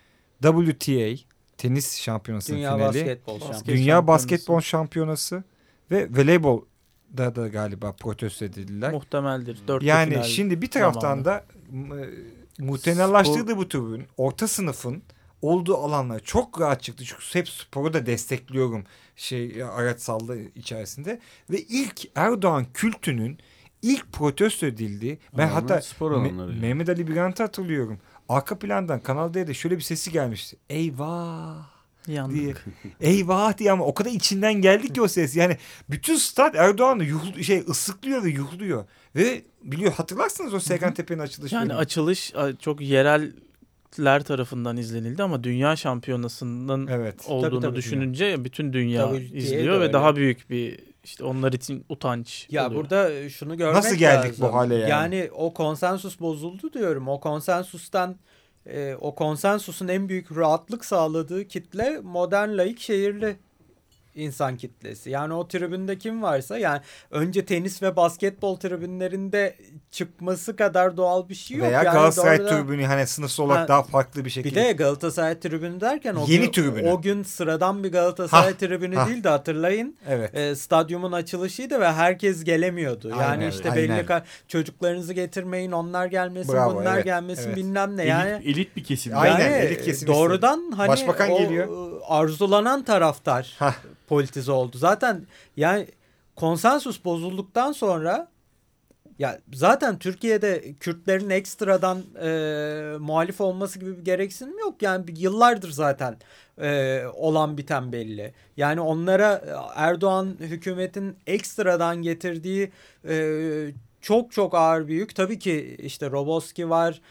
A: W T A tenis şampiyonasının
C: Dünya
A: finali,
C: basketbol
D: Basket
C: şampiyonası.
A: Dünya
D: şampiyonası.
A: basketbol şampiyonası ve voleybolda da galiba protesto edildiler.
D: Muhtemeldir. Dörtte
A: Yani
D: final
A: şimdi bir taraftan
D: zamanı.
A: da m- muhtemellaştırdığı bu tribün orta sınıfın olduğu alanlara çok rahat çıktı. Çünkü hep sporu da destekliyorum şey araçsallığı içerisinde. Ve ilk Erdoğan kültünün ilk protesto edildiği, ben
B: Alanlar
A: hatta
B: spor
A: Me-
B: alanları.
A: Mehmet Ali Birant'ı hatırlıyorum. Arka plandan Kanal D'de şöyle bir sesi gelmişti. Eyvah
D: Yandık.
A: diye. Eyvah diye, ama o kadar içinden geldi ki o ses. Yani bütün stat Erdoğan'ı yuhlu, şey ıslıklıyor ve yuhluyor. Ve biliyor, hatırlarsınız o Segantepe'nin açılışı.
D: Yani
A: bölümü.
D: açılış a, çok yereller tarafından izlenildi ama dünya şampiyonasının
A: Evet.
D: olduğunu
C: Tabii, tabii,
D: düşününce bütün dünya
C: W T A
D: izliyor
C: de
D: ve
C: öyle.
D: daha büyük bir işte onlar için utanç
C: Ya
D: oluyor.
C: burada şunu görmek
A: Nasıl geldik
C: lazım.
A: bu hale yani?
C: Yani o konsensus bozuldu diyorum. O konsensustan e, o konsensusun en büyük rahatlık sağladığı kitle modern laik şehirli insan kitlesi. Yani o tribünde kim varsa, yani önce tenis ve basketbol tribünlerinde çıkması kadar doğal bir şey yok.
A: Veya
C: yani
A: Galatasaray
C: doğrudan-
A: tribünü hani sınıfsal olarak
C: Ha,
A: daha farklı bir
C: Bir
A: şekilde.
C: de Galatasaray tribünü derken o
A: Yeni
C: gün,
A: tribünü.
C: o gün sıradan bir Galatasaray
A: Hah,
C: tribünü
A: hah.
C: değildi, hatırlayın.
A: Evet.
C: E, stadyumun açılışıydı ve herkes gelemiyordu. Yani
A: Aynen,
C: işte
A: aynen.
C: belli ka- çocuklarınızı getirmeyin, onlar gelmesin,
A: Bravo,
C: bunlar
A: evet,
C: gelmesin,
A: evet.
C: bilmem ne.
B: Elit,
C: Yani
B: elit bir kesim.
A: Aynen,
C: yani
A: elit kesim
C: doğrudan hani
A: Başbakan
C: o
A: geliyor.
C: e, arzulanan taraftar
A: Hah.
C: politize oldu. Zaten yani konsensus bozulduktan sonra ya zaten Türkiye'de Kürtlerin ekstradan e, muhalif olması gibi bir gereksinim yok. Yani bir- yıllardır zaten e, olan biten belli. Yani onlara e, Erdoğan hükümetin ekstradan getirdiği e, çok çok ağır bir yük. Tabii ki işte Roboski var.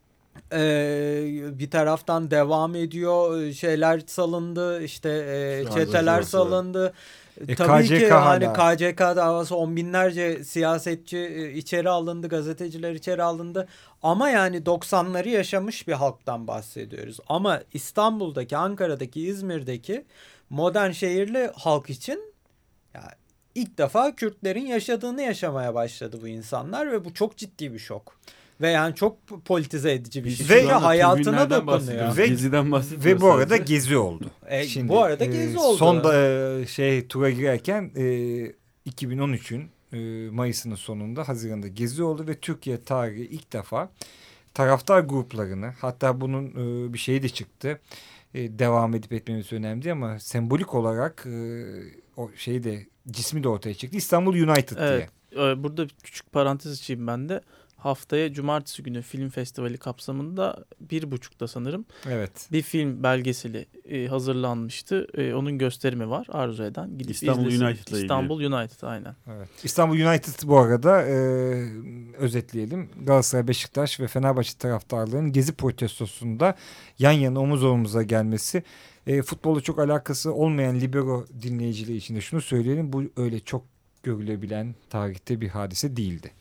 C: Ee, bir taraftan devam ediyor, şeyler salındı, işte e,
B: Sağ
C: çeteler
B: davası.
C: salındı.
A: E,
C: Tabii
A: K C K
C: ki hani
A: hala.
C: K C K davası, on binlerce siyasetçi e, içeri alındı, gazeteciler içeri alındı. Ama yani doksanları yaşamış bir halktan bahsediyoruz. Ama İstanbul'daki, Ankara'daki, İzmir'deki modern şehirli halk için ya ilk defa Kürtlerin yaşadığını yaşamaya başladı bu insanlar ve bu çok ciddi bir şok. Ve yani çok politize edici bir şey.
A: Ve-
C: Çünkü hayatına
B: tribünlerden
C: dokunuyor.
B: bahsediyoruz.
A: Ve-
B: Geziden bahsediyoruz.
A: Ve bu arada
B: sadece.
A: gezi oldu.
C: E, bu arada gezi oldu.
A: Son da e, şey tura girerken e, iki bin on üçün e, Mayıs'ının sonunda, Haziran'da gezi oldu ve Türkiye tarihi ilk defa taraftar gruplarını, hatta bunun e, bir şeyi de çıktı. E, devam edip etmemiz önemli değil ama sembolik olarak e, o şeyi de, cismi de ortaya çıktı. İstanbul United
D: Evet.
A: diye.
D: Ee, Burada küçük parantez açayım ben de. Haftaya cumartesi günü film festivali kapsamında bir buçukta sanırım
A: Evet.
D: bir film belgeseli e, hazırlanmıştı. E, onun gösterimi var. Arzu eden gidip
B: İstanbul
D: izlesin.
B: United'la ilgili.
D: İstanbul United aynen.
A: Evet. İstanbul United bu arada e, özetleyelim. Galatasaray, Beşiktaş ve Fenerbahçe taraftarlarının gezi protestosunda yan yana, omuz omuza gelmesi, e, futbolla çok alakası olmayan libero dinleyicileri için de şunu söyleyelim. Bu öyle çok görülebilen tarihte bir hadise değildi.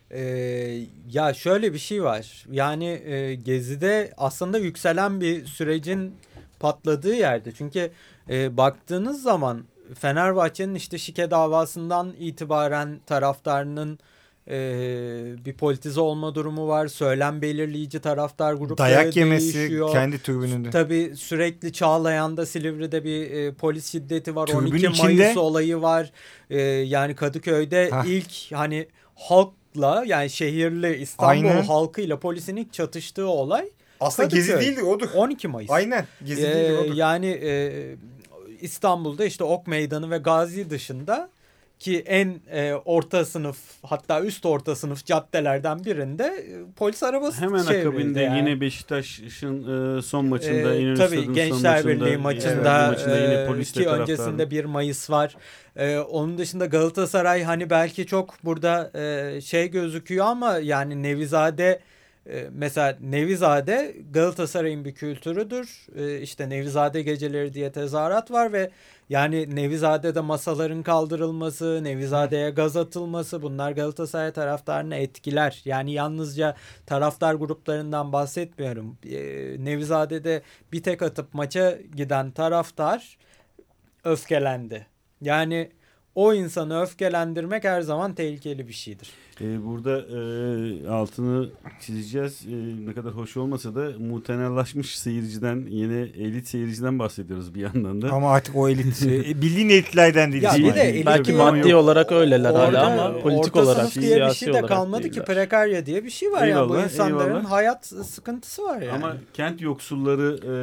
C: Ee, ya şöyle bir şey var. Yani e, Gezi'de aslında yükselen bir sürecin patladığı yerde. Çünkü e, baktığınız zaman Fenerbahçe'nin işte şike davasından itibaren taraftarının e, bir politize olma durumu var. Söylem belirleyici taraftar grupları
A: Dayak yemesi
C: değişiyor.
A: kendi tribününde.
C: Tabii sürekli Çağlayan'da, Silivri'de bir e, polis şiddeti var.
A: Tribün
C: on iki
A: içinde...
C: Mayıs olayı var. E, yani Kadıköy'de
A: Hah.
C: ilk hani halkla, yani şehirli İstanbul
A: Aynen.
C: halkıyla polisin ilk çatıştığı olay
A: Aslında
C: Kadıköy.
A: Gezi değildi, odur.
C: on iki Mayıs.
A: Aynen. Gezi
C: Ee,
A: değildi, odur.
C: yani e, İstanbul'da işte Ok Meydanı ve Gazi dışında ki en e, orta sınıf, hatta üst orta sınıf caddelerden birinde e, polis arabası
B: Hemen
C: çevrildi
B: akabinde
C: yani.
B: yine Beşiktaş'ın e, son maçında,
C: Ee,
B: İnönü
C: tabii
B: Stadı'nın son
C: Gençler
B: maçında,
C: Birliği
B: e,
C: maçında,
B: maçında yine
C: e,
B: polisle
C: ki
B: taraftarı.
C: öncesinde bir Mayıs var. Ee, onun dışında Galatasaray hani belki çok burada e, şey gözüküyor ama yani Nevizade e, mesela Nevizade Galatasaray'ın bir kültürüdür. E, işte Nevizade geceleri diye tezahürat var ve yani Nevizade'de masaların kaldırılması, Nevizade'ye gaz atılması, bunlar Galatasaray taraftarını etkiler. Yani yalnızca taraftar gruplarından bahsetmiyorum. E, Nevizade'de bir tek atıp maça giden taraftar öfkelendi. Yani o insanı öfkelendirmek her zaman tehlikeli bir şeydir.
B: Ee, burada e, altını çizeceğiz. E, ne kadar hoş olmasa da mutenalaşmış seyirciden, yine elit seyirciden bahsediyoruz bir yandan da.
A: Ama artık o elit, e, bildiğin elitlerden değil.
C: Ya
A: İsmail.
C: bir de elit-
D: Belki
C: Yok.
D: maddi olarak öyleler
C: Orada
D: hala ama politik
C: orta
D: olarak,
C: sınıf diye bir
D: siyasi
C: şey de
D: olarak
C: kalmadı ki,
D: değiller.
C: prekarya diye bir şey var yani bu
B: Eyvallah,
C: insanların
B: eyvallah.
C: hayat sıkıntısı var yani.
B: Ama kent yoksulları e,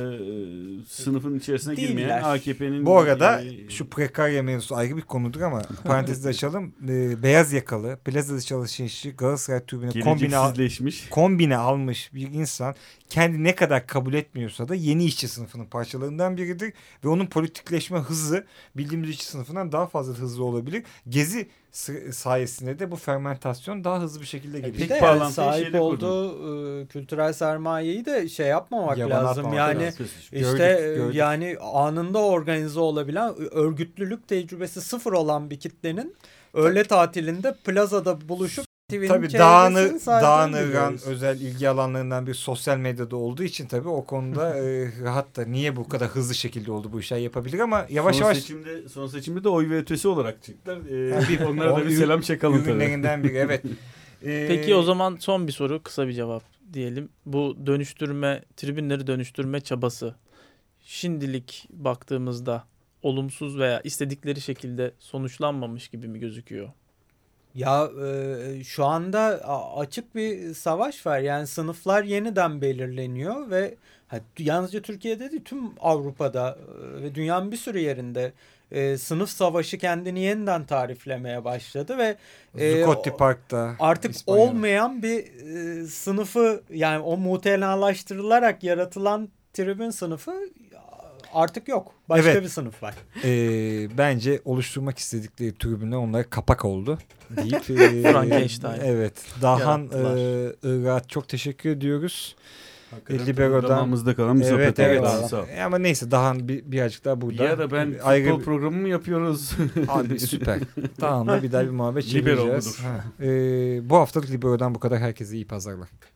B: sınıfın içerisine
C: Değiller.
B: girmeyen A K P'nin...
A: Bu arada
B: e,
A: şu prekarya mevzusu ayrı bir konudur ama parantezi açalım. Ee, beyaz yakalı, plazada çalışan işçi Galatasaray tribüne kombine, al-
B: geleceksizleşmiş.
A: kombine almış bir insan kendi ne kadar kabul etmiyorsa da yeni işçi sınıfının parçalarından biridir. Ve onun politikleşme hızı bildiğimiz işçi sınıfından daha fazla hızlı olabilir. Gezi sı- sayesinde de bu fermentasyon daha hızlı bir şekilde
C: bir
A: gelecek.
C: de yani
B: bağlantıyı
C: sahip
B: şeyde
C: olduğu e, kültürel sermayeyi de şey yapmamak
A: Yaban
C: lazım.
A: atmamak
C: Yani
A: lazım.
C: işte
A: Gördük,
C: e,
A: gördük.
C: yani anında organize olabilen, örgütlülük tecrübesi sıfır olan bir kitlenin öğle tatilinde plazada buluşup T V'nin
A: Tabii
C: çevresini
A: dağını,
C: saydığını
A: dağınıran
C: biliyoruz.
A: özel ilgi alanlarından bir sosyal medyada olduğu için tabii o konuda e, rahat da niye bu kadar hızlı şekilde oldu bu işler yapabilir ama yavaş
B: son
A: yavaş
B: Seçimde, son seçimde de oy ve ötesi olarak çıktılar. Ee,
A: bir-
B: onlara
A: o
B: da bir
A: ürün-
B: selam çakalım tabii.
A: ürünlerinden biri, evet. Ee,
D: Peki o zaman son bir soru, kısa bir cevap diyelim. Bu dönüştürme, tribünleri dönüştürme çabası şimdilik baktığımızda olumsuz veya istedikleri şekilde sonuçlanmamış gibi mi gözüküyor?
C: Ya e, şu anda a- açık bir savaş var. Yani sınıflar yeniden belirleniyor ve ha, yalnızca Türkiye'de değil, tüm Avrupa'da e, ve dünyanın bir sürü yerinde e, sınıf savaşı kendini yeniden tariflemeye başladı ve e,
A: Zuccotti Park'ta
C: artık
A: İspanya'da.
C: olmayan bir e, sınıfı, yani o mutenalaştırılarak yaratılan tribün sınıfı artık yok. Başka
A: Evet.
C: bir sınıf var.
A: Ee, bence oluşturmak istedikleri tribünler onlara kapak oldu deyip e,
D: Frankenstein.
A: evet. Dahan
D: Yarattılar.
A: e, Irak'a çok teşekkür ediyoruz.
B: Hakikaten
A: Libero'dan-
B: damağımızda kalan bir
A: Evet,
B: sohbet
A: evet.
B: oldu. Sağ ol.
A: E, ama neyse Dahan bir, birazcık daha burada.
B: Ya da ben
A: Ayrı
B: futbol
A: bir-
B: programı mı yapıyoruz?
A: Abi süper. Dahan'la bir daha bir muhabbet
B: Libero
A: çevireceğiz.
B: mudur?
A: Ha. Ee, bu haftalık Libero'dan bu kadar. Herkese iyi pazarlar.